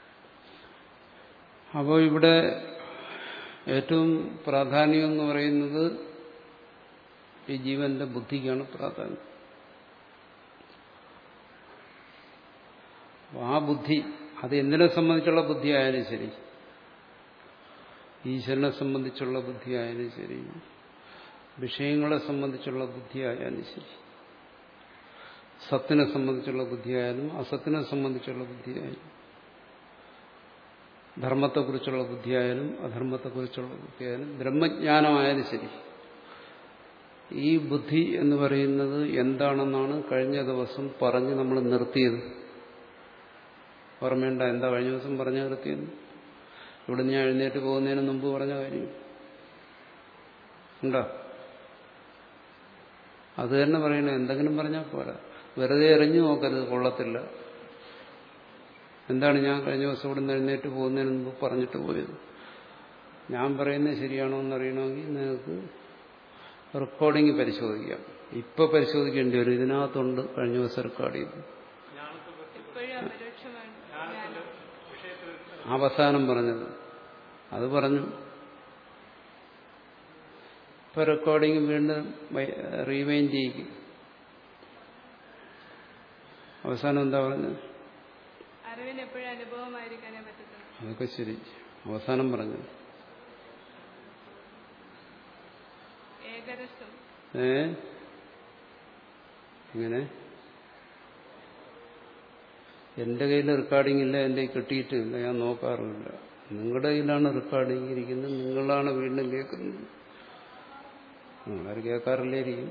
അപ്പോൾ ഇവിടെ ഏറ്റവും പ്രാധാന്യം എന്ന് പറയുന്നത് ഈ ജീവന്റെ ബുദ്ധിക്കാണ് പ്രാധാന്യം. ആ ബുദ്ധി അത് എന്തിനെ സംബന്ധിച്ചുള്ള ബുദ്ധിയായാലും ശരി, ഈശ്വരനെ സംബന്ധിച്ചുള്ള ബുദ്ധിയായാലും ശരി, വിഷയങ്ങളെ സംബന്ധിച്ചുള്ള ബുദ്ധിയായാലും ശരി, സത്തിനെ സംബന്ധിച്ചുള്ള ബുദ്ധിയായാലും അസത്തിനെ സംബന്ധിച്ചുള്ള ബുദ്ധിയായാലും, ധർമ്മത്തെക്കുറിച്ചുള്ള ബുദ്ധിയായാലും അധർമ്മത്തെക്കുറിച്ചുള്ള ബുദ്ധിയായാലും, ബ്രഹ്മജ്ഞാനമായാലും ശരി, ഈ ബുദ്ധി എന്ന് പറയുന്നത് എന്താണെന്നാണ് കഴിഞ്ഞ ദിവസം പറഞ്ഞ് നമ്മൾ നിർത്തിയത്. ഓർമ്മയുണ്ട എന്താ കഴിഞ്ഞ ദിവസം പറഞ്ഞു നിർത്തിയത്? ഇവിടെ ഞാൻ എഴുന്നേറ്റ് പോകുന്നതിന് മുമ്പ് പറഞ്ഞ കാര്യം ഉണ്ടോ? അത് തന്നെ പറയണേ. എന്തെങ്കിലും പറഞ്ഞാൽ പോരാ, വെറുതെ എറിഞ്ഞു നോക്കരുത്, കൊള്ളത്തില്ല. എന്താണ് ഞാൻ കഴിഞ്ഞ ദിവസം ഇവിടെ നിന്ന് എഴുന്നേറ്റ് പോകുന്നതിന് മുമ്പ് പറഞ്ഞിട്ട് പോയത്? ഞാൻ പറയുന്നത് ശരിയാണോ എന്നറിയണമെങ്കിൽ നിങ്ങൾക്ക് റെക്കോർഡിംഗ് പരിശോധിക്കാം. ഇപ്പൊ പരിശോധിക്കേണ്ടി വരും. ഇതിനകത്തുണ്ട് കഴിഞ്ഞ ദിവസം റെക്കോർഡ് ചെയ്ത്. അവസാനം പറഞ്ഞത് അത് പറഞ്ഞു. ഇപ്പൊ റെക്കോർഡിംഗ് വീണ്ടും റീവൈൻഡ് ചെയ്യിക്കും. അവസാനം എന്താ പറഞ്ഞത്? അതൊക്കെ ശരി. അവസാനം പറഞ്ഞത് ഏ ഇങ്ങനെ എന്റെ കയ്യിൽ റെക്കോർഡിംഗ് ഇല്ല, എന്റെ കിട്ടിയിട്ടില്ല, ഞാൻ നോക്കാറുമില്ല. നിങ്ങളുടെ കയ്യിലാണ് റെക്കോർഡിംഗ് ഇരിക്കുന്നത്, നിങ്ങളാണ് വീണ്ടും കേൾക്കുന്നത്. ആരും കേൾക്കാറില്ലേ ഇരിക്കും.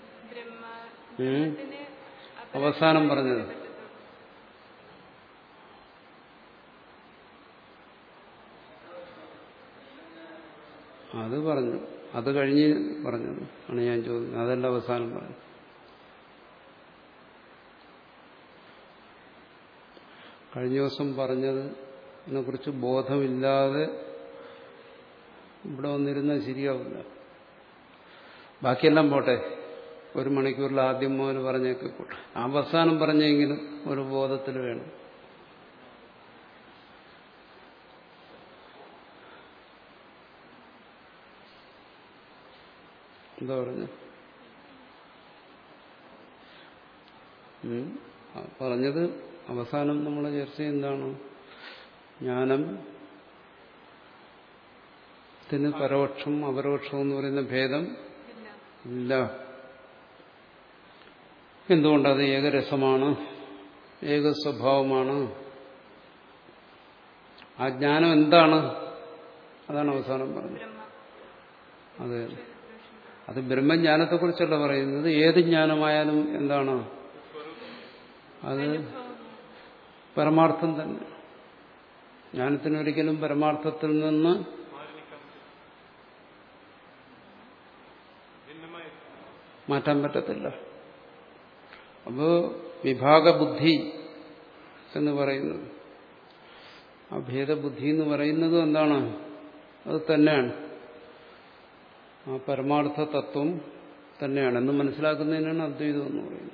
അവസാനം പറഞ്ഞത് അത് പറഞ്ഞു. അത് കഴിഞ്ഞ് പറഞ്ഞത് ആണ് ഞാൻ ചോദിക്കുന്നത്. അതല്ല അവസാനം പറഞ്ഞു. കഴിഞ്ഞ ദിവസം പറഞ്ഞതിനെ കുറിച്ച് ബോധമില്ലാതെ ഇവിടെ വന്നിരുന്നാൽ ശരിയാവില്ല. ബാക്കിയെല്ലാം പോട്ടെ, ഒരു മണിക്കൂറിൽ ആദ്യം മുതൽ പറഞ്ഞേക്കെ പോട്ടെ, അവസാനം പറഞ്ഞെങ്കിലും ഒരു ബോധത്തിൽ വേണം. എന്താ പറഞ്ഞു? പറഞ്ഞത് അവസാനം നമ്മളെ ചർച്ച എന്താണ്? ജ്ഞാനത്തിന് പരോക്ഷം അപരോക്ഷം എന്ന് പറയുന്ന ഭേദം ഇല്ല. എന്തുകൊണ്ടത് ഏകരസമാണ്, ഏകസ്വഭാവമാണ്. ആ ജ്ഞാനം എന്താണ്? അതാണ് അവസാനം പറഞ്ഞത്. അതെ, അത് ബ്രഹ്മജ്ഞാനത്തെക്കുറിച്ചല്ല പറയുന്നത്. ഏത് ജ്ഞാനമായാലും എന്താണ്? അത് പരമാർത്ഥം തന്നെ. ജ്ഞാനത്തിനൊരിക്കലും പരമാർത്ഥത്തിൽ നിന്ന് മാറ്റാൻ പറ്റത്തില്ല. അപ്പോൾ വിഭാഗബുദ്ധി എന്ന് പറയുന്നത്, ആ ഭേദബുദ്ധി എന്ന് പറയുന്നതും എന്താണ്? അത് തന്നെയാണ്, ആ പരമാർത്ഥ തത്വം തന്നെയാണ് എന്ന് മനസ്സിലാക്കുന്നതിനാണ് അദ്വൈതം എന്ന് പറയുന്നത്.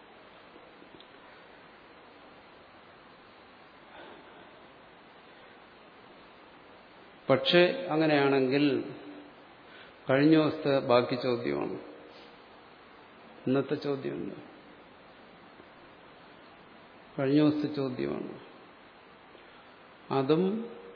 പക്ഷെ അങ്ങനെയാണെങ്കിൽ കഴിഞ്ഞ ദിവസത്തെ ബാക്കി ചോദ്യമാണ്, ഇന്നത്തെ ചോദ്യമല്ല, കഴിഞ്ഞ ദിവസത്തെ ചോദ്യമാണ്. അതും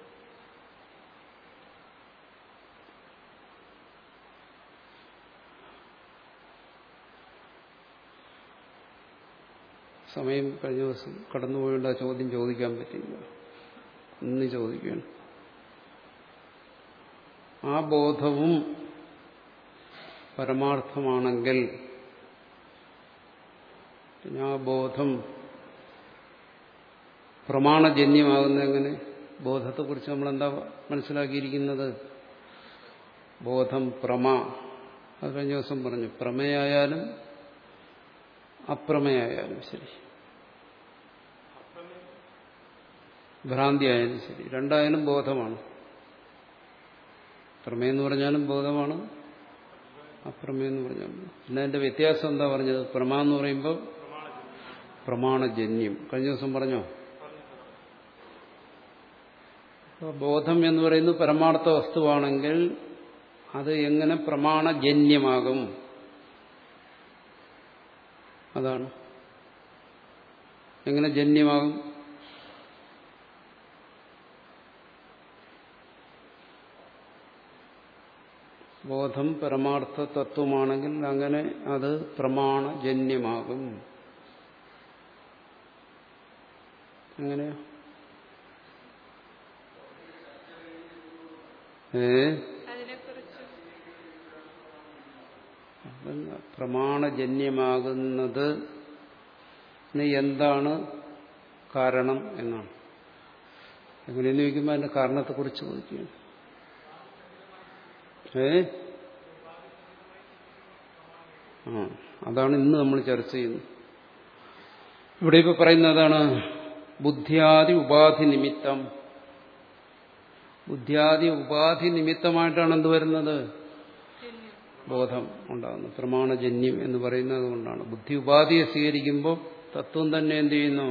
സമയം കഴിഞ്ഞ ദിവസം കടന്നുപോയുള്ള ആ ചോദ്യം ചോദിക്കാൻ പറ്റില്ല, ഇന്ന് ചോദിക്കുകയാണ്. ആ ബോധവും പരമാർത്ഥമാണെങ്കിൽ ആ ബോധം പ്രമാണജന്യമാകുന്ന എങ്ങനെ? ബോധത്തെക്കുറിച്ച് നമ്മളെന്താ മനസ്സിലാക്കിയിരിക്കുന്നത്? ബോധം പ്രമ, അത് കഴിഞ്ഞ ദിവസം പറഞ്ഞു. പ്രമേയായാലും അപ്രമേയായാലും ശരി, ഭ്രാന്തി ആയാലും ശരി, രണ്ടായാലും ബോധമാണ്. പ്രമേയെന്ന് പറഞ്ഞാലും ബോധമാണ്, അപ്രമേയെന്ന് പറഞ്ഞാലും. പിന്നെ അതിന്റെ വ്യത്യാസം എന്താ പറഞ്ഞത്? പ്രമ എന്ന് പറയുമ്പോൾ പ്രമാണജന്യം. കഴിഞ്ഞ ദിവസം പറഞ്ഞോ? ബോധം എന്ന് പറയുന്നത് പരമാർത്ഥ വസ്തുവാണെങ്കിൽ അത് എങ്ങനെ പ്രമാണജന്യമാകും? അതാണ്. എങ്ങനെ ജന്യമാകും? ബോധം പരമാർത്ഥ തത്വമാണെങ്കിൽ അങ്ങനെ അത് പ്രമാണജന്യമാകും. എങ്ങനെയാ? ഏ പ്രമാണജന്യമാകുന്നത് എന്താണ് കാരണം എന്നാണ്. എങ്ങനെയെന്ന് ചോദിക്കുമ്പോൾ അതിന്റെ കാരണത്തെക്കുറിച്ച് ചോദിക്കുകയാണ്. ഏ ആ അതാണ് ഇന്ന് നമ്മൾ ചർച്ച ചെയ്യുന്നത്. ഇവിടെ ഇപ്പൊ പറയുന്നതാണ് ബുദ്ധ്യാദി ഉപാധി നിമിത്തം. ബുദ്ധ്യാദി ഉപാധി നിമിത്തമായിട്ടാണ് എന്ത് വരുന്നത്? ബോധം ഉണ്ടാകുന്നത്. പ്രമാണജന്യം എന്ന് പറയുന്നത് കൊണ്ടാണ്. ബുദ്ധി ഉപാധിയെ സ്വീകരിക്കുമ്പോൾ തത്വം തന്നെ എന്ത് ചെയ്യുന്നു?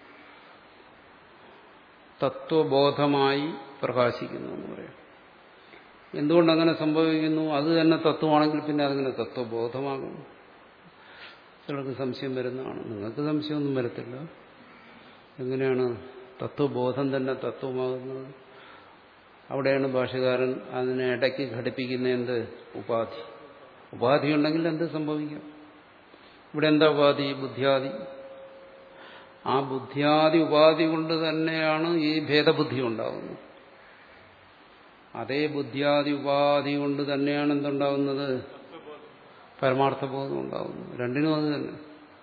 തത്വബോധമായി പ്രകാശിക്കുന്നു എന്ന് പറയാം. എന്തുകൊണ്ടങ്ങനെ സംഭവിക്കുന്നു? അത് തന്നെ തത്വമാണെങ്കിൽ പിന്നെ അതിങ്ങനെ തത്വബോധമാകും. ചിലർക്ക് സംശയം വരുന്നതാണ്. നിങ്ങൾക്ക് സംശയമൊന്നും വരത്തില്ല. എങ്ങനെയാണ് തത്വബോധം തന്നെ തത്വമാകുന്നത്? അവിടെയാണ് ഭാഷകാരൻ അതിനെ ഇടയ്ക്ക് ഘടിപ്പിക്കുന്ന എന്ത്? ഉപാധി. ഉപാധി ഉണ്ടെങ്കിൽ എന്ത് സംഭവിക്കാം? ഇവിടെ എന്താ ഉപാധി? ബുദ്ധ്യാദി. ആ ബുദ്ധ്യാദി ഉപാധി കൊണ്ട് തന്നെയാണ് ഈ ഭേദബുദ്ധി ഉണ്ടാകുന്നത്. അതേ ബുദ്ധ്യാദി ഉപാധി കൊണ്ട് തന്നെയാണ് എന്തുണ്ടാകുന്നത്? പരമാർത്ഥബോധം ഉണ്ടാകുന്നത്. രണ്ടിനും അത് തന്നെ.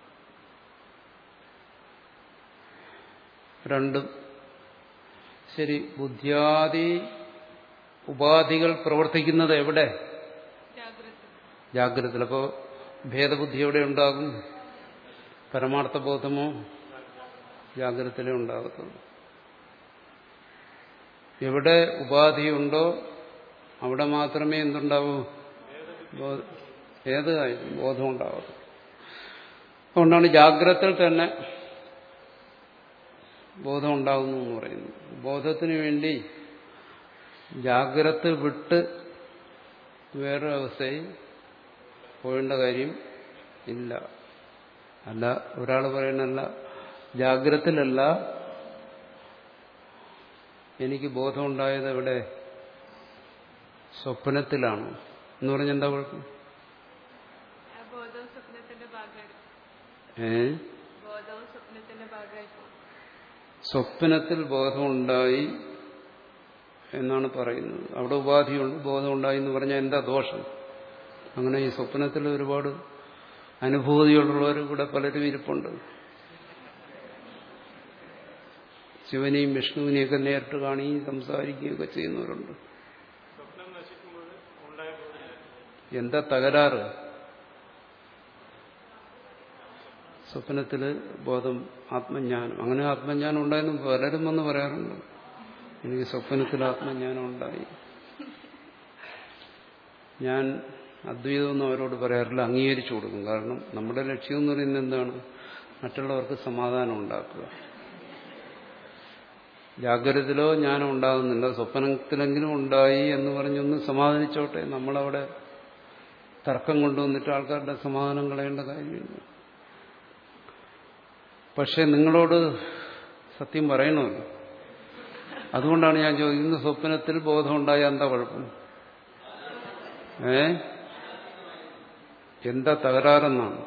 രണ്ടും ശരി. ബുദ്ധ്യാദി ഉപാധികൾ പ്രവർത്തിക്കുന്നത് എവിടെ? ജാഗ്രതത്തിൽ. അപ്പോൾ ഭേദബുദ്ധി എവിടെ ഉണ്ടാകും? പരമാർത്ഥബോധമോ? ജാഗ്രതത്തിലേ ഉണ്ടാകത്തുള്ളൂ. എവിടെ ഉപാധിയുണ്ടോ അവിടെ മാത്രമേ എന്തുണ്ടാവൂ? ഏത് ബോധം ഉണ്ടാകത്തുള്ളൂ. അതുകൊണ്ടാണ് ജാഗ്രതയിൽ തന്നെ ബോധം ഉണ്ടാകുന്നു എന്ന് പറയുന്നത്. ബോധത്തിന് വേണ്ടി ജാഗ്രത വിട്ട് വേറൊരു അവസ്ഥയിൽ പോകേണ്ട കാര്യം ഇല്ല. അല്ല, ഒരാൾ പറയണല്ല ജാഗ്രതയിലല്ല എനിക്ക് ബോധം ഉണ്ടായത് എവിടെ? സ്വപ്നത്തിലാണ് എന്ന് പറഞ്ഞ എന്താ കുഴപ്പം? ഏ സ്വപ്നത്തിൽ ബോധമുണ്ടായി എന്നാണ് പറയുന്നത്. അവിടെ ഉപാധിയുണ്ട്, ബോധമുണ്ടായി എന്ന് പറഞ്ഞാൽ എന്താ ദോഷം? അങ്ങനെ ഈ സ്വപ്നത്തിൽ ഒരുപാട് അനുഭൂതികളുള്ളവർ ഇവിടെ പലരും ഇരിപ്പുണ്ട്. ശിവനെയും വിഷ്ണുവിനെയൊക്കെ നേരിട്ട് കാണുകയും സംസാരിക്കുകയൊക്കെ ചെയ്യുന്നവരുണ്ട്. എന്താ തകരാറ്? സ്വപ്നത്തില് ബോധം, ആത്മജ്ഞാനം. അങ്ങനെ ആത്മജ്ഞാനം ഉണ്ടായെന്ന് പലരും വന്ന് പറയാറുണ്ട്. എനിക്ക് സ്വപ്നത്തിൽ ആത്മജ്ഞാനം ഉണ്ടായി. ഞാൻ അദ്വൈതമൊന്നും അവരോട് പറയാറില്ല, അംഗീകരിച്ചു കൊടുക്കും. കാരണം നമ്മുടെ ലക്ഷ്യം എന്ന് പറയുന്നത് എന്താണ്? മറ്റുള്ളവർക്ക് സമാധാനം ഉണ്ടാക്കുക. ജാഗ്രതയിലോ ജ്ഞാനം ഉണ്ടാകുന്നില്ല, സ്വപ്നത്തിലെങ്കിലും ഉണ്ടായി എന്ന് പറഞ്ഞൊന്ന് സമാധാനിച്ചോട്ടെ. നമ്മളവിടെ തർക്കം കൊണ്ടുവന്നിട്ട് ആൾക്കാരുടെ സമാധാനം കളയേണ്ട കാര്യമില്ല. പക്ഷെ നിങ്ങളോട് സത്യം പറയണമല്ലോ. അതുകൊണ്ടാണ് ഞാൻ ചോദിക്കുന്നത്, സ്വപ്നത്തിൽ ബോധമുണ്ടായ എന്താ കുഴപ്പം? ഏ എന്താ തകരാറെന്നാണ്.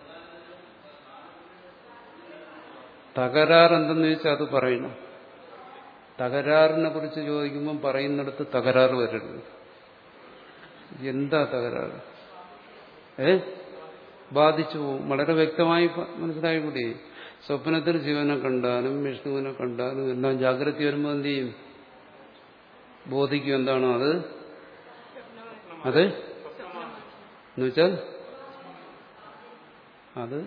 തകരാറെന്തെന്ന് ചോദിച്ചാൽ അത് പറയണം. തകരാറിനെ കുറിച്ച് ചോദിക്കുമ്പം പറയുന്നിടത്ത് തകരാറ് വരരുത്. എന്താ തകരാറ്? ഏ ബാധിച്ചു പോകും. വളരെ വ്യക്തമായി മനസ്സിലായി കൂടി. സ്വപ്നത്തിൽ ശിവനെ കണ്ടാലും വിഷ്ണുവിനെ കണ്ടാലും എല്ലാം ജാഗ്രത വരുമ്പോൾ എന്ത് ചെയ്യും? ബോധിക്കും. എന്താണോ അത്? അത് എന്നുവെച്ചാൽ അത്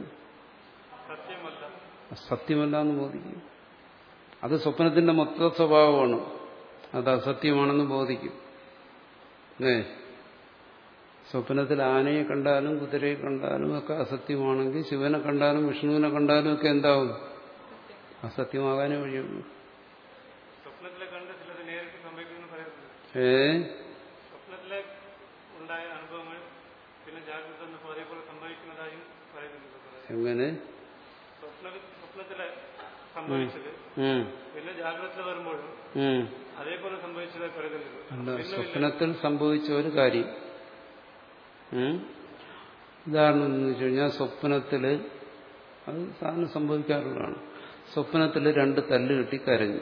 സത്യമല്ല എന്ന് ബോധിക്കും. അത് സ്വപ്നത്തിന്റെ മൊത്ത സ്വഭാവമാണ്. അത് അസത്യമാണെന്ന് ബോധിക്കും. ഏ സ്വപ്നത്തിൽ ആനയെ കണ്ടാലും കുതിരയെ കണ്ടാലും ഒക്കെ അസത്യമാണെങ്കിൽ ശിവനെ കണ്ടാലും വിഷ്ണുവിനെ കണ്ടാലും ഒക്കെ എന്താവും? അസത്യമാകാനേ വഴിയുള്ളൂ. ഏ എങ്ങനെ? അല്ല, സ്വപ്നത്തിൽ സംഭവിച്ച ഒരു കാര്യം ഉദാഹരണം എന്ന് വെച്ച് കഴിഞ്ഞാൽ, സ്വപ്നത്തില് അത് സാധാരണ സംഭവിക്കാറുള്ളതാണ്. സ്വപ്നത്തില് രണ്ട് തല്ല് കെട്ടി കരഞ്ഞു.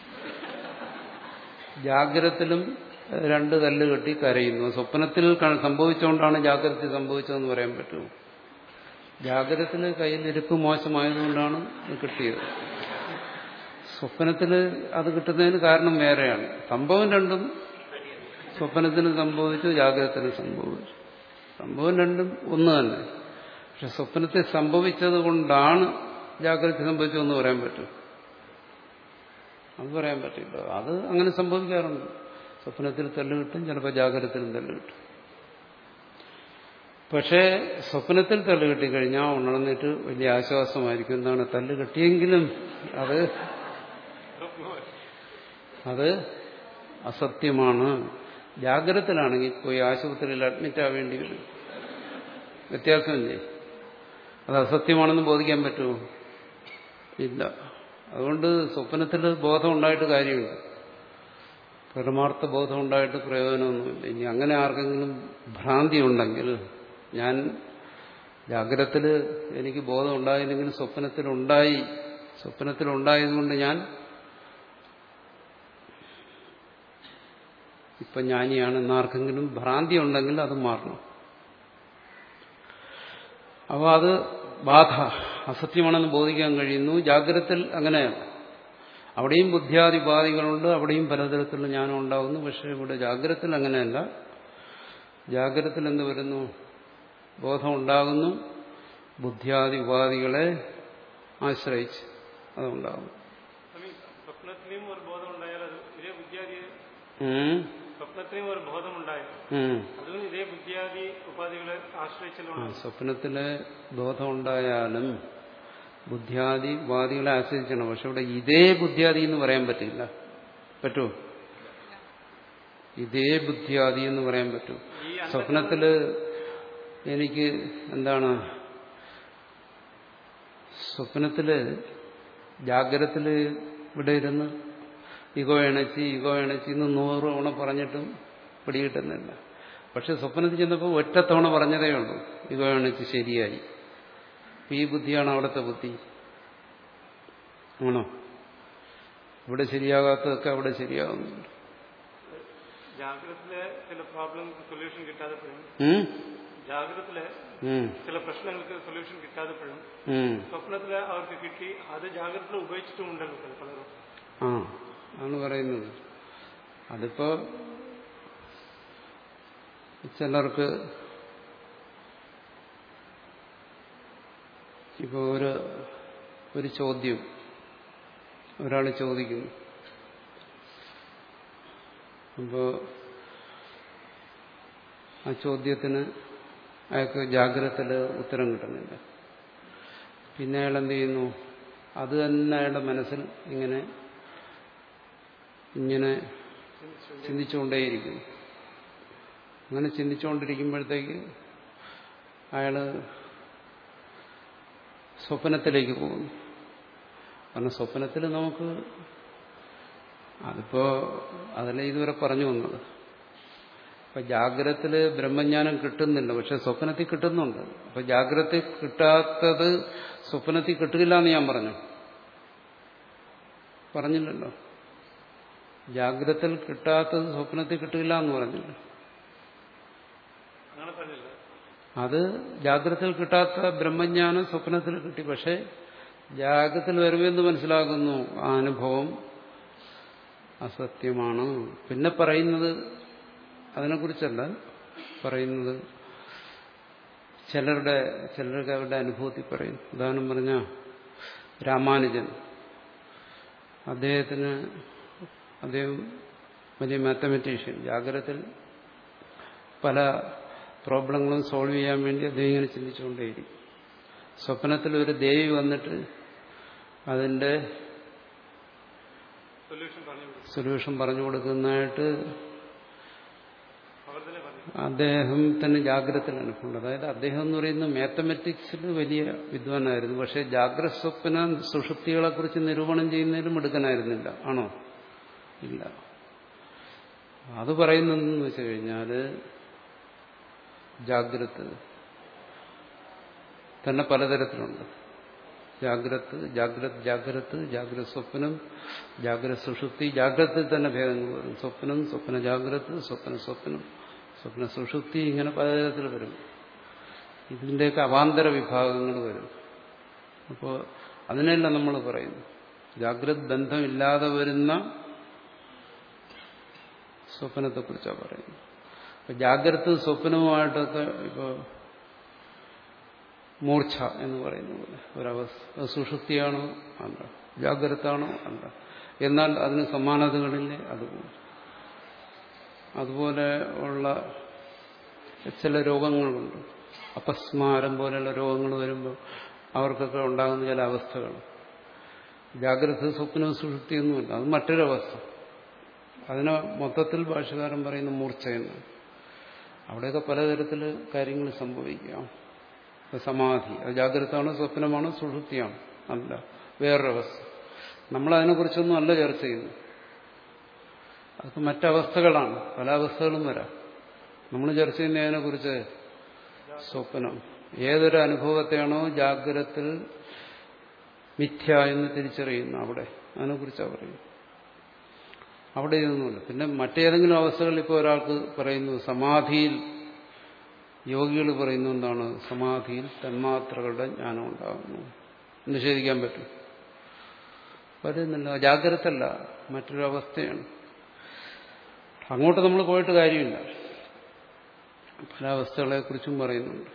ജാഗ്രതത്തിലും രണ്ട് തല്ല് കെട്ടി കരയുന്നു. സ്വപ്നത്തിൽ സംഭവിച്ചുകൊണ്ടാണ് ജാഗ്രത സംഭവിച്ചതെന്ന് പറയാൻ പറ്റുമോ? ജാഗ്രതത്തിന് കയ്യിൽ ഇരിപ്പ് മോശമായതുകൊണ്ടാണ് ഇത് കിട്ടിയത്. സ്വപ്നത്തിൽ അത് കിട്ടുന്നതിന് കാരണം വേറെയാണ്. സംഭവം രണ്ടും സ്വപ്നത്തിന് സംഭവിച്ചു, ജാഗ്രതത്തിന് സംഭവിച്ചു. സംഭവം രണ്ടും ഒന്ന് തന്നെ. പക്ഷെ സ്വപ്നത്തിൽ സംഭവിച്ചത് കൊണ്ടാണ് ജാഗ്രത സംഭവിച്ചതെന്ന് പറയാൻ പറ്റും? അത് പറയാൻ പറ്റില്ല. അത് അങ്ങനെ സംഭവിക്കാറുണ്ട്. സ്വപ്നത്തിൽ തല്ല് കിട്ടും, ചിലപ്പോൾ ജാഗ്രതത്തിലും തല്ല് കിട്ടും. പക്ഷേ സ്വപ്നത്തിൽ തല്ല് കിട്ടിക്കഴിഞ്ഞാൽ ഉണർന്നിട്ട് വലിയ ആശ്വാസമായിരിക്കും. എന്താണ്? തല്ല് കിട്ടിയെങ്കിലും അത് അത് അസത്യമാണ്. ജാഗ്രതത്തിലാണെങ്കിൽ പോയി ആശുപത്രിയിൽ അഡ്മിറ്റ് ആവേണ്ടി വരും. വ്യത്യാസമില്ലേ? അത് അസത്യമാണെന്ന് ബോധിക്കാൻ പറ്റുമോ? ഇല്ല. അതുകൊണ്ട് സ്വപ്നത്തിൽ ബോധം ഉണ്ടായിട്ട് കാര്യമില്ല. പരമാർത്ഥ ബോധം ഉണ്ടായിട്ട് പ്രയോജനമൊന്നുമില്ല. ഇനി അങ്ങനെ ആർക്കെങ്കിലും ഭ്രാന്തി ഉണ്ടെങ്കിൽ, ഞാൻ ജാഗ്രതത്തിൽ എനിക്ക് ബോധം ഉണ്ടായില്ലെങ്കിൽ സ്വപ്നത്തിലുണ്ടായി, സ്വപ്നത്തിലുണ്ടായതുകൊണ്ട് ഞാൻ ഇപ്പം ജ്ഞാനിയാണെന്ന് ആർക്കെങ്കിലും ഭ്രാന്തി ഉണ്ടെങ്കിൽ അത് മാറണം. അപ്പോൾ അത് ബാധ അസത്യമാണെന്ന് ബോധിക്കാൻ കഴിയുന്നു. ജാഗ്രതത്തിൽ അങ്ങനെയല്ല. അവിടെയും ബുദ്ധ്യാദിപാദികളുണ്ട്, അവിടെയും പലതരത്തിലുള്ള ജ്ഞാനം ഉണ്ടാകുന്നു. പക്ഷേ ഇവിടെ ജാഗ്രതത്തിൽ അങ്ങനെയല്ല. ജാഗ്രതത്തിൽ എന്ത് വരുന്നു? ബോധം ഉണ്ടാകുന്നു, ബുദ്ധ്യാദി ഉപാധികളെ ആശ്രയിച്ച് അതുണ്ടാകുന്നു. സ്വപ്നത്തിനും ഒരു ബോധം ഉണ്ടായാൽ അത് ഇതേ ബുദ്ധ്യാദി സ്വപ്നത്തിനും ഒരു ബോധം ഉണ്ടായാൽ അതും ഇതേ ബുദ്ധ്യാദി ഉപാധികളെ ആശ്രയിച്ചാണ്. സ്വപ്നത്തിലെ ബോധം ഉണ്ടായാലും ബുദ്ധ്യാദി ഉപാധികളെ ആശ്രയിച്ചാണ്. പക്ഷെ ഇവിടെ ഇതേ ബുദ്ധ്യാദി എന്ന് പറയാൻ പറ്റില്ല. പറ്റുമോ? ഇതേ ബുദ്ധ്യാദി എന്ന് പറയാൻ പറ്റും. സ്വപ്നത്തില് എനിക്ക് എന്താണ്, സ്വപ്നത്തില് ജാഗ്രതത്തില് ഇവിടെ ഇരുന്ന് ഇഗോ എണച്ചി ഇഗോ എണച്ചി എന്ന് നൂറ് തവണ പറഞ്ഞിട്ടും പിടികിട്ടുന്നില്ല. പക്ഷെ സ്വപ്നത്തിൽ ചെന്നപ്പോൾ ഒറ്റത്തവണ പറഞ്ഞതേ ഉള്ളൂ, ഇഗോ എണച്ചി ശരിയായി. ഈ ബുദ്ധിയാണ് അവിടുത്തെ ബുദ്ധി. ആണോ? ഇവിടെ ശരിയാകാത്തതൊക്കെ അവിടെ ശരിയാകുന്നുണ്ട്. ജാഗ്രതത്തിലെ ചില പ്രോബ്ലംസ് സൊല്യൂഷൻ കിട്ടാതെപ്പോഴും ജാഗ്രതത്തിലെ ചില പ്രശ്നങ്ങൾക്ക് സൊല്യൂഷൻ കിട്ടാതെപ്പോഴും സ്വപ്നത്തില് അവർക്ക് കിട്ടി. അത് ജാഗ്രതത്തിൽ ഉപയോഗിച്ചിട്ടുമുണ്ടല്ലോ പലരും. ആ ആണ് പറയുന്നത്. അതിപ്പോ ചിലർക്ക് ഇപ്പോ ഒരു ഒരു ചോദ്യം ഒരാൾ ചോദിക്കുന്നു. അപ്പോൾ ആ ചോദ്യത്തിന് അയാൾക്ക് ജാഗ്രതത്തിൽ ഉത്തരം കിട്ടുന്നില്ല. പിന്നെ അയാൾ എന്ത് ചെയ്യുന്നു? അത് തന്നെ അയാളുടെ മനസ്സിൽ ഇങ്ങനെ ഇങ്ങനെ ചിന്തിച്ചുകൊണ്ടേയിരിക്കുന്നു. അങ്ങനെ ചിന്തിച്ചുകൊണ്ടിരിക്കുമ്പോഴത്തേക്ക് അയാള് സ്വപ്നത്തിലേക്ക് പോകുന്നു. കാരണം സ്വപ്നത്തിൽ നമുക്ക് അതിപ്പോ അതല്ല ഇതുവരെ പറഞ്ഞു വന്നത്. അപ്പൊ ജാഗ്രതത്തില് ബ്രഹ്മജ്ഞാനം കിട്ടുന്നില്ല, പക്ഷെ സ്വപ്നത്തിൽ കിട്ടുന്നുണ്ട്. അപ്പൊ ജാഗ്രത കിട്ടാത്തത് സ്വപ്നത്തിൽ കിട്ടില്ല എന്ന് ഞാൻ പറഞ്ഞു പറഞ്ഞില്ലല്ലോ. ജാഗ്രതത്തിൽ കിട്ടാത്തത് സ്വപ്നത്തിൽ കിട്ടില്ല എന്ന് പറഞ്ഞില്ല. അത് ജാഗ്രതയിൽ കിട്ടാത്ത ബ്രഹ്മജ്ഞാനം സ്വപ്നത്തിൽ കിട്ടി. പക്ഷെ ജാഗ്രതത്തിൽ വരുമെന്ന് മനസ്സിലാക്കുന്നു ആ അനുഭവം അസത്യമാണ്. പിന്നെ പറയുന്നത് അതിനെക്കുറിച്ചല്ല പറയുന്നത്, ചിലരുടെ ചിലർക്ക് അവരുടെ അനുഭവത്തിൽ പറയും. ഉദാഹരണം പറഞ്ഞാൽ രാമാനുജൻ, അദ്ദേഹത്തിന് അദ്ദേഹം വലിയ മാത്തമാറ്റീഷ്യൻ, ജാഗ്രതത്തിൽ പല പ്രോബ്ലങ്ങളും സോൾവ് ചെയ്യാൻ വേണ്ടി അദ്ദേഹം ഇങ്ങനെ ചിന്തിച്ചുകൊണ്ടേയിരിക്കും. സ്വപ്നത്തിൽ ഒരു ദേവി വന്നിട്ട് അതിൻ്റെ സൊല്യൂഷൻ പറഞ്ഞു കൊടുക്കുന്നതായിട്ട് അദ്ദേഹം തന്നെ ജാഗ്രതത്തിൽ അനുഭവമുണ്ട്. അതായത് അദ്ദേഹം എന്ന് പറയുന്നത് മാത്തമാറ്റിക്സിൽ വലിയ വിദ്വാനായിരുന്നു, പക്ഷേ ജാഗ്രത സ്വപ്ന സുഷുപ്തികളെ കുറിച്ച് നിരൂപണം ചെയ്യുന്നതിലും മിടുക്കനായിരുന്നില്ല. ആണോ? ഇല്ല. അത് പറയുന്നതെന്ന് വെച്ച് കഴിഞ്ഞാൽ ജാഗ്രത തന്നെ പലതരത്തിലുണ്ട്. ജാഗ്രത ജാഗ്രത ജാഗ്രത ജാഗ്രത സ്വപ്നം, ജാഗ്രത സുഷുപ്തി. ജാഗ്രതയിൽ തന്നെ ഭേദങ്ങൾ വരും. സ്വപ്നം, സ്വപ്ന ജാഗ്രത, സ്വപ്ന സ്വപ്നം, സ്വപ്ന സുഷുപ്തി, ഇങ്ങനെ പലതരത്തിൽ വരും. ഇതിൻ്റെയൊക്കെ അവാന്തര വിഭാഗങ്ങൾ വരും. അപ്പോൾ അതിനെല്ലാം നമ്മൾ പറയുന്നു ജാഗ്രത ബന്ധമില്ലാതെ വരുന്ന സ്വപ്നത്തെക്കുറിച്ചാണ് പറയുന്നത്. അപ്പൊ ജാഗ്രത സ്വപ്നവുമായിട്ടൊക്കെ ഇപ്പോൾ മൂർച്ഛ എന്ന് പറയുന്ന പോലെ ഒരവസ്ഥ, സുഷുപ്തിയാണോ അല്ല, ജാഗ്രതാണോ അല്ല, എന്നാൽ അതിന് സമാനതകളില്ലേ, അതുപോലെ അതുപോലെ ഉള്ള ചില രോഗങ്ങളുണ്ട്. അപസ്മാരം പോലെയുള്ള രോഗങ്ങൾ വരുമ്പോൾ അവർക്കൊക്കെ ഉണ്ടാകുന്ന ചില അവസ്ഥകൾ ജാഗ്രത സ്വപ്നവും സുഷുപ്തിയൊന്നുമില്ല, അത് മറ്റൊരവസ്ഥ. അതിനെ മൊത്തത്തിൽ ഭാഷകാരൻ പറയുന്ന മൂർച്ഛ എന്ന്. അവിടെയൊക്കെ പലതരത്തിൽ കാര്യങ്ങൾ സംഭവിക്കാം. സമാധി അത് ജാഗ്രതയാണോ സ്വപ്നമാണോ സുഷുപ്തിയാണോ അല്ല, വേറൊരവസ്ഥ. നമ്മളതിനെക്കുറിച്ചൊന്നും അല്ല ചർച്ച ചെയ്യുന്നു. അതൊക്കെ മറ്റവസ്ഥകളാണ്, പല അവസ്ഥകളും വരാം. നമ്മൾ ചർച്ച ചെയ്യുന്നതിനെക്കുറിച്ച് സ്വപ്നം ഏതൊരു അനുഭവത്തെയാണോ ജാഗ്രതത്തിൽ മിഥ്യ എന്ന് തിരിച്ചറിയുന്നു, അവിടെ അതിനെക്കുറിച്ചാണ് പറയുന്നത്. അവിടെ ഇതൊന്നുമില്ല. പിന്നെ മറ്റേതെങ്കിലും അവസ്ഥകളിൽ ഇപ്പോൾ ഒരാൾക്ക് പറയുന്നു സമാധിയിൽ, യോഗികൾ പറയുന്നു എന്താണ്, സമാധിയിൽ തന്മാത്രകളുടെ ജ്ഞാനം ഉണ്ടാകുന്നു. നിഷേധിക്കാൻ പറ്റും? പറ്റുന്നില്ല. ജാഗ്രതല്ല, മറ്റൊരവസ്ഥയാണ്. അങ്ങോട്ട് നമ്മൾ പോയിട്ട് കാര്യമില്ല. പല അവസ്ഥകളെ കുറിച്ചും പറയുന്നുണ്ട്.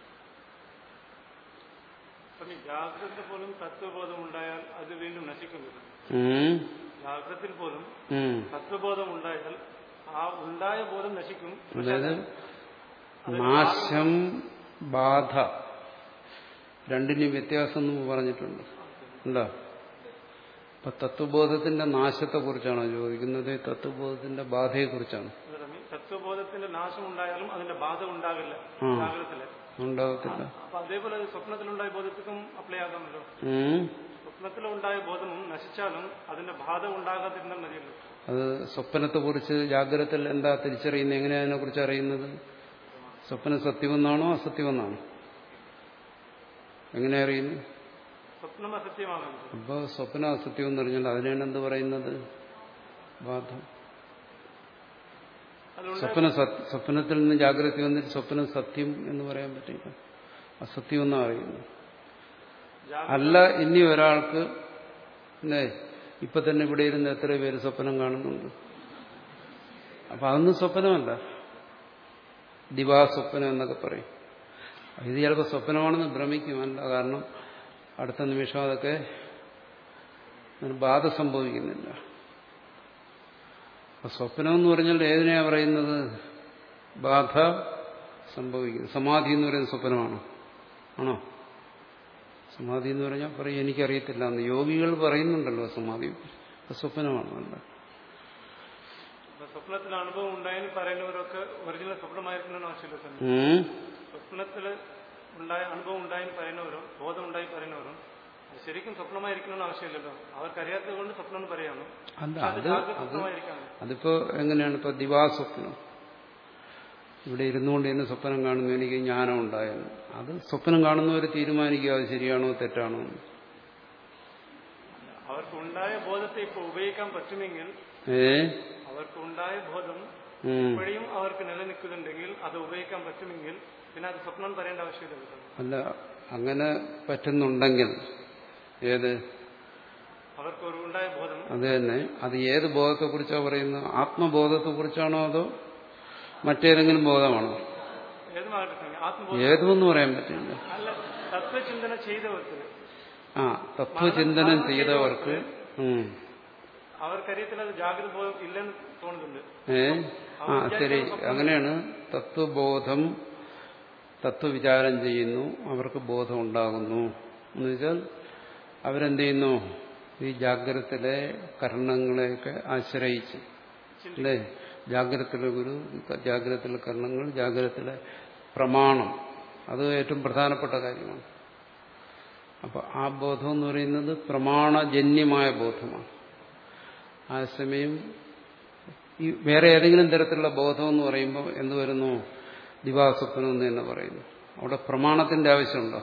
ജാഗ്രത പോലും തത്വബോധം ഉണ്ടായാൽ അത് വീണ്ടും നശിക്കുന്നില്ല. ജാഗ്രതയിൽ പോലും തത്വബോധം ഉണ്ടായാൽ ആ ഉണ്ടായ ബോധം നശിക്കും. അതായത് നാശം, ബാധ രണ്ടിനും വ്യത്യാസം എന്ന് പറഞ്ഞിട്ടുണ്ട്. എന്താ? അപ്പൊ തത്വബോധത്തിന്റെ നാശത്തെ കുറിച്ചാണോ ചോദിക്കുന്നത്? തത്വബോധത്തിന്റെ ബാധയെക്കുറിച്ചാണ്. തത്വബോധത്തിന്റെ നാശം ഉണ്ടായാലും അതിന്റെ ബാധ ഉണ്ടാകില്ല, ജാഗ്രതത്തില് ഉണ്ടാകത്തില്ല. അപ്പൊ അതേപോലെ സ്വപ്നത്തിലുണ്ടായ ബോധത്തിനും അപ്ലൈ ആകാമല്ലോ. സ്വപ്നത്തിലുണ്ടായ ബോധവും നശിച്ചാലും അതിന്റെ ബാധ ഉണ്ടാകാതിരുന്നാൽ മതിയല്ലോ. അത് സ്വപ്നത്തെ കുറിച്ച് ജാഗ്രതത്തിൽ എന്താ തിരിച്ചറിയുന്നത്? എങ്ങനെയാ അതിനെ കുറിച്ച് അറിയുന്നത്? സ്വപ്നം സത്യമെന്നാണോ അസത്യമെന്നാണോ? എങ്ങനെ അറിയുന്നു? സ്വപ്നം അസത്യമാണ്. അപ്പൊ സ്വപ്നം അസത്യം എന്ന് പറഞ്ഞാൽ അതിനാണ് എന്ത് പറയുന്നത്? ബാധ. സ്വപ്ന സ്വപ്നത്തിൽ നിന്ന് ജാഗ്രത വന്നിട്ട് സ്വപ്നം സത്യം എന്ന് പറയാൻ പറ്റില്ല, അസത്യം എന്നാണ് അറിയുന്നത്. അല്ല, ഇനി ഒരാൾക്ക് ഇപ്പൊ തന്നെ ഇവിടെ ഇരുന്ന് എത്ര പേര് സ്വപ്നം കാണുന്നുണ്ട്? അപ്പൊ അതൊന്നും സ്വപ്നമല്ല, ദിവാസ്വപ്നം എന്നൊക്കെ പറയും. ഇത് ചിലപ്പോൾ സ്വപ്നമാണെന്ന് ഭ്രമിക്കുമല്ല, കാരണം അടുത്ത നിമിഷം അതൊക്കെ ബാധ സംഭവിക്കുന്നില്ല. അപ്പൊ സ്വപ്നം എന്ന് പറഞ്ഞാൽ ഏതിനെയാ പറയുന്നത്? ബാധ സംഭവിക്കുന്നു. സമാധി എന്ന് പറയുന്നത് സ്വപ്നമാണോ? ആണോ? സമാധി എന്ന് പറഞ്ഞാൽ പറയും എനിക്കറിയത്തില്ല എന്ന് യോഗികൾ പറയുന്നുണ്ടല്ലോ. സമാധി സ്വപ്നമാണോ? അല്ല. സ്വപ്നത്തിൽ അനുഭവം ഉണ്ടായെന്ന് പറയുന്നവരൊക്കെ ഒറിജിനൽ സ്വപ്നമായിരിക്കണമെന്ന് ആവശ്യമില്ല. സ്വപ്നത്തില് ഉണ്ടായ അനുഭവം ഉണ്ടായി പറയുന്നവരും ബോധം ഉണ്ടായി പറയുന്നവരും ശരിക്കും സ്വപ്നമായിരിക്കണമെന്ന് ആവശ്യമില്ലല്ലോ. അവർക്കറിയാത്തത് കൊണ്ട് സ്വപ്നം എന്ന് പറയാമോ? അല്ല, അത് അതിപ്പോ എങ്ങനെയാണ്? ഇപ്പൊ ദിവാസ്വപ്നം, ഇവിടെ ഇരുന്നുകൊണ്ട് തന്നെ സ്വപ്നം കാണുന്നു, എനിക്ക് ജ്ഞാനം ഉണ്ടായെന്ന്. അത് സ്വപ്നം കാണുന്നവർ തീരുമാനിക്കുക അത് ശരിയാണോ തെറ്റാണോ. അവർക്കുണ്ടായ ബോധത്തെ ഇപ്പൊ ഉപയോഗിക്കാൻ പറ്റുമെങ്കിൽ, ഏ അവർക്ക് ഉണ്ടായ ബോധം ഇപ്പോഴും അവർക്ക് നിലനിൽക്കുന്നുണ്ടെങ്കിൽ അത് ഉപയോഗിക്കാൻ പറ്റുമെങ്കിൽ പിന്നെ അത് സ്വപ്നം പറയേണ്ട ആവശ്യമില്ല. അല്ല, അങ്ങനെ പറ്റുന്നുണ്ടെങ്കിൽ ഏത് അവർക്ക് ഒരു ഉണ്ടായ ബോധം അത് തന്നെ, അത് ഏത് ബോധത്തെ കുറിച്ചാണ് പറയുന്നത്? ആത്മബോധത്തെ കുറിച്ചാണോ അതോ മറ്റേതെങ്കിലും ബോധമാണോ? ഏതുമെന്ന് പറയാൻ പറ്റില്ല. തത്വചിന്തന ചെയ്തവർക്ക് ആ തത്വചിന്തനം ചെയ്തവർക്ക് അവർക്കറിയത്തില്ല അത് ജാഗ്രത ബോധം ഇല്ലെന്ന് തോന്നുന്നുണ്ട്. ഏ ആ ശരി, അങ്ങനെയാണ്. തത്വബോധം തത്വവിചാരം ചെയ്യുന്നു, അവർക്ക് ബോധം ഉണ്ടാകുന്നു എന്ന് വെച്ചാൽ അവരെന്ത് ചെയ്യുന്നു? ഈ ജാഗ്രതത്തിലെ കർണങ്ങളെയൊക്കെ ആശ്രയിച്ച്, അല്ലേ? ജാഗ്രതത്തിലെ ഗുരു, ജാഗ്രതത്തിലെ കർണങ്ങൾ, ജാഗ്രതത്തിലെ പ്രമാണം, അത് ഏറ്റവും പ്രധാനപ്പെട്ട കാര്യമാണ്. അപ്പൊ ആ ബോധം എന്ന് പറയുന്നത് പ്രമാണജന്യമായ ബോധമാണ്. ആ സമയം ഈ വേറെ ഏതെങ്കിലും തരത്തിലുള്ള ബോധം എന്ന് പറയുമ്പോൾ എന്ത് വരുന്നു? ദിവാസ്വപ്നം എന്ന് തന്നെ പറയുന്നു. അവിടെ പ്രമാണത്തിന്റെ ആവശ്യമുണ്ടോ?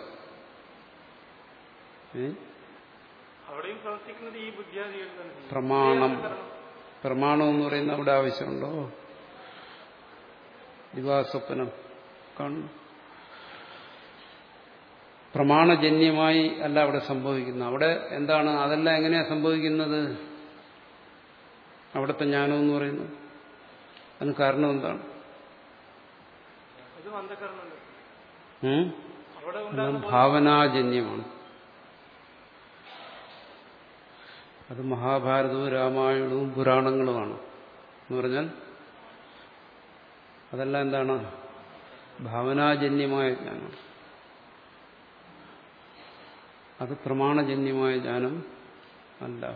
പ്രമാണം പ്രമാണം എന്ന് പറയുന്ന അവിടെ ആവശ്യമുണ്ടോ? ദിവാസ്വപ്നം കാണുന്നു. പ്രമാണജന്യമായി അല്ല അവിടെ സംഭവിക്കുന്നത്. അവിടെ എന്താണ്? അതെല്ലാം എങ്ങനെയാ സംഭവിക്കുന്നത്? അവിടുത്തെ ജ്ഞാനം എന്ന് പറയുന്നത് അതിന് കാരണം എന്താണ്? ഭാവനാജന്യമാണ്. അത് മഹാഭാരതവും രാമായണവും പുരാണങ്ങളുമാണ് എന്ന് പറഞ്ഞാൽ അതെല്ലാം എന്താണ്? ഭാവനാജന്യമായ ജ്ഞാനം. അത് പ്രമാണജന്യമായ ജ്ഞാനം അല്ല.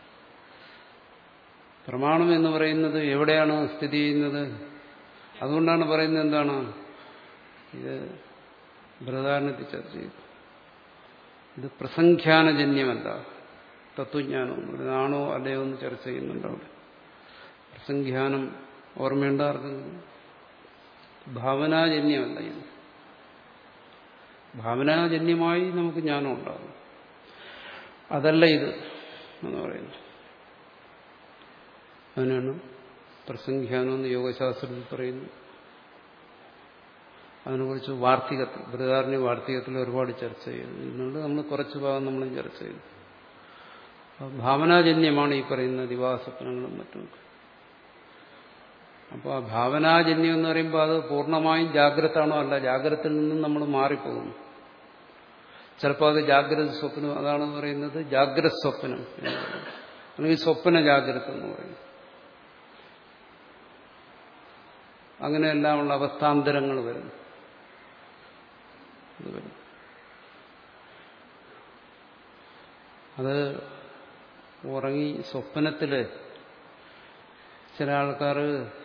പ്രമാണം എന്ന് പറയുന്നത് എവിടെയാണ് സ്ഥിതി ചെയ്യുന്നത്? അതുകൊണ്ടാണ് പറയുന്നത് എന്താണ്? ഇത് ബൃഹദാരണ്യത്തിൽ ചർച്ച ചെയ്തു. ഇത് പ്രസംഖ്യാനജന്യമല്ല, തത്വജ്ഞാനം ഇതാണോ അല്ലയോ എന്ന് ചർച്ച ചെയ്യുന്നുണ്ട് അവിടെ. പ്രസംഖ്യാനം ഓർമ്മയുണ്ടാർക്കും ഭാവനാജന്യമല്ല. ഇത് ഭാവനാജന്യമായി നമുക്ക് ജ്ഞാനം ഉണ്ടാകും, അതല്ല ഇത് എന്ന് പറയുന്നത്. അതിനാണ് പ്രസംഖ്യാനം എന്ന് യോഗശാസ്ത്രത്തിൽ പറയുന്നു. അതിനെക്കുറിച്ച് വാർത്തികത്തിൽ, ബൃഹദാരണ്യ വാർത്തികത്തിൽ ഒരുപാട് ചർച്ച ചെയ്യുന്നു. ഇന്നുകൊണ്ട് നമ്മൾ കുറച്ച് ഭാഗം നമ്മളും ചർച്ച ചെയ്തു. ഭാവനാജന്യമാണ് ഈ പറയുന്ന ദിവാസ്വപ്നങ്ങളും മറ്റുമൊക്കെ. അപ്പോൾ ആ ഭാവനാജന്യം എന്ന് പറയുമ്പോൾ അത് പൂർണ്ണമായും ജാഗ്രത ആണോ? അല്ല, ജാഗ്രതയിൽ നിന്നും നമ്മൾ മാറിപ്പോകുന്നു. ചിലപ്പോൾ അത് ജാഗ്രത സ്വപ്നം, അതാണ് പറയുന്നത് ജാഗ്രത സ്വപ്നം അല്ലെങ്കിൽ സ്വപ്ന ജാഗ്രത എന്ന് പറയുന്നത്. അങ്ങനെയെല്ലാമുള്ള അവസ്ഥാന്തരങ്ങൾ വരുന്നു. അത് ഉറങ്ങി സ്വപ്നത്തില് ചില ആൾക്കാർ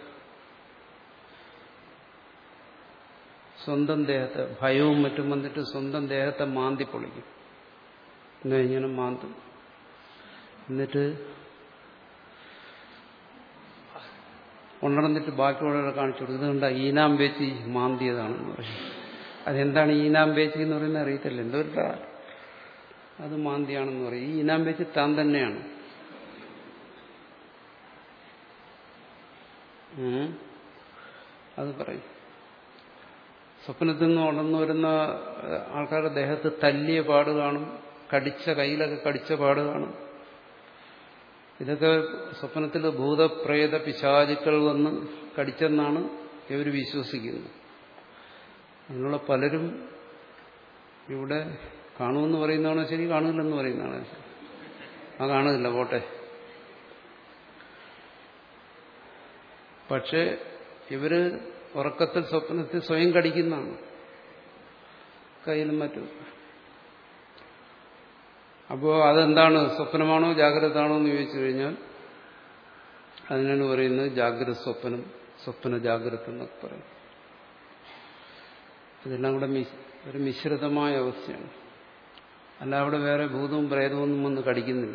സ്വന്തം ദേഹത്തെ, ഭയവും മറ്റും വന്നിട്ട് സ്വന്തം ദേഹത്തെ മാന്തി പൊളിക്കും. പിന്നെ ഇങ്ങനെ മാന്തും. എന്നിട്ട് ഉണർന്നിട്ട് ബാക്കിയുള്ളവരെ കാണിച്ചു കൊടുക്കും. ഇതുകൊണ്ടാ ഈനാമ്പേച്ചി മാന്തിയതാണെന്ന് പറയും. അതെന്താണ് ഈനാമ്പേച്ചി എന്ന് പറയുന്നത് അറിയത്തില്ല. എന്തോ ഒരു അത് മാന്തിയാണെന്ന് പറയും. ഈ ഈനാമ്പേച്ചി താൻ തന്നെയാണ്. അത് പറയും. സ്വപ്നത്തിൽ നിന്ന് ഉണർന്നു വരുന്ന ആൾക്കാരുടെ ദേഹത്ത് തല്ലിയ പാട് കാണും, കടിച്ച കയ്യിലൊക്കെ കടിച്ച പാട് കാണും. ഇതൊക്കെ സ്വപ്നത്തിൽ ഭൂതപ്രേത പിശാചുക്കൾ വന്ന് കടിച്ചെന്നാണ് ഇവർ വിശ്വസിക്കുന്നത്. അങ്ങനെയുള്ള പലരും ഇവിടെ കാണുമെന്ന് പറയുന്നതാണോ ശരി, കാണുന്നില്ലെന്ന് പറയുന്നതാണോ ശരി? ആ കാണുന്നില്ല, പോട്ടെ. പക്ഷെ ഇവര് ഉറക്കത്തിൽ സ്വപ്നത്തിൽ സ്വയം കടിക്കുന്നതാണ്, കയ്യിലും മറ്റും. അപ്പോൾ അതെന്താണ്? സ്വപ്നമാണോ ജാഗ്രത ആണോ എന്ന് ചോദിച്ചു കഴിഞ്ഞാൽ അതിനാണ് പറയുന്നത് ജാഗ്രത സ്വപ്നം, സ്വപ്ന ജാഗ്രത എന്നൊക്കെ പറയും. ഇതെല്ലാം കൂടെ ഒരു മിശ്രിതമായ അവസ്ഥയാണ്. അല്ല അവിടെ വേറെ ഭൂതവും പ്രേതവും ഒന്നും വന്ന് കടിക്കുന്നില്ല.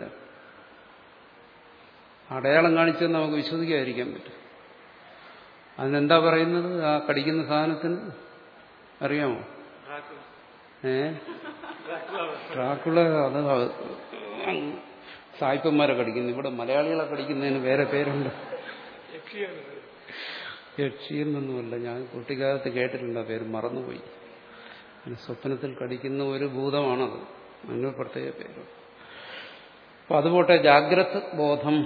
അടയാളം കാണിച്ചാൽ നമുക്ക് വിശ്വസിക്കാതിരിക്കാൻ പറ്റും. അതിനെന്താ പറയുന്നത്? ആ കടിക്കുന്ന സാധനത്തിന് അറിയാമോ? ഏ ഡ്രാക്കുള അത് സായിപ്പന്മാരെ കടിക്കുന്നു. ഇവിടെ മലയാളികളെ കടിക്കുന്നതിന് വേറെ പേരുണ്ട്. യക്ഷിയെന്നൊന്നുമല്ല, ഞാൻ കുട്ടിക്കാലത്ത് കേട്ടിട്ടുണ്ട്, ആ പേര് മറന്നുപോയി. സ്വപ്നത്തിൽ കടിക്കുന്ന ഒരു ഭൂതമാണത്, അതിന് പ്രത്യേക പേര്. അപ്പൊ അതുപോട്ടെ, ജാഗ്രത് ബോധം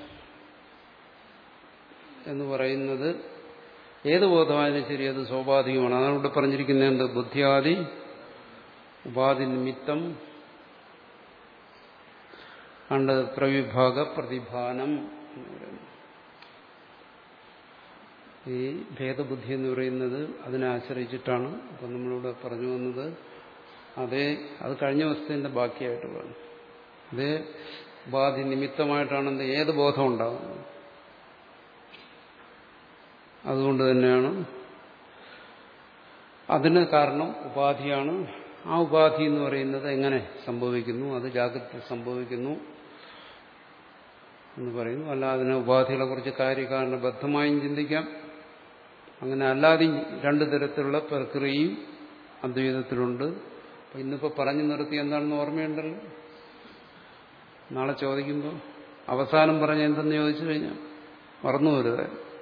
എന്ന് പറയുന്നത് ഏത് ബോധമായാലും ശരി അത് സ്വാഭാവികമാണ്. അതാണ് ഇവിടെ പറഞ്ഞിരിക്കുന്നത്. ബുദ്ധിയാദി ഉപാധി നിമിത്തം കണ്ട് പ്രവിഭാഗ പ്രതിഭാനം എന്ന് പറയുന്നു. ഈ ഭേദബുദ്ധി എന്ന് പറയുന്നത് അതിനെ ആശ്രയിച്ചിട്ടാണ്. അപ്പം നമ്മളിവിടെ പറഞ്ഞു വന്നത് അതേ, അത് കഴിഞ്ഞ വസ്തുവിന്റെ ബാക്കിയായിട്ട് പറഞ്ഞു. അതേ ഉപാധി നിമിത്തമായിട്ടാണ് ഏത് ബോധം ഉണ്ടാകുന്നത്. അതുകൊണ്ട് തന്നെയാണ് അതിന് കാരണം ഉപാധിയാണ്. ആ ഉപാധി എന്ന് പറയുന്നത് എങ്ങനെ സംഭവിക്കുന്നു? അത് ജാഗ്രത സംഭവിക്കുന്നു എന്ന് പറയുന്നു. അല്ല, അതിനെ ഉപാധികളെ കുറിച്ച് കാര്യകാരണബദ്ധമായും ചിന്തിക്കാം. അങ്ങനെ അല്ലാതെ രണ്ടു തരത്തിലുള്ള പ്രക്രിയയും അദ്വൈതത്തിലുണ്ട്. അപ്പൊ ഇന്നിപ്പോ പറഞ്ഞു നിർത്തി എന്താണെന്ന് ഓർമ്മയുണ്ടല്ലോ. നാളെ ചോദിക്കുമ്പോൾ അവസാനം പറഞ്ഞ എന്തെന്ന് ചോദിച്ചു കഴിഞ്ഞാൽ മറന്നു വരുക.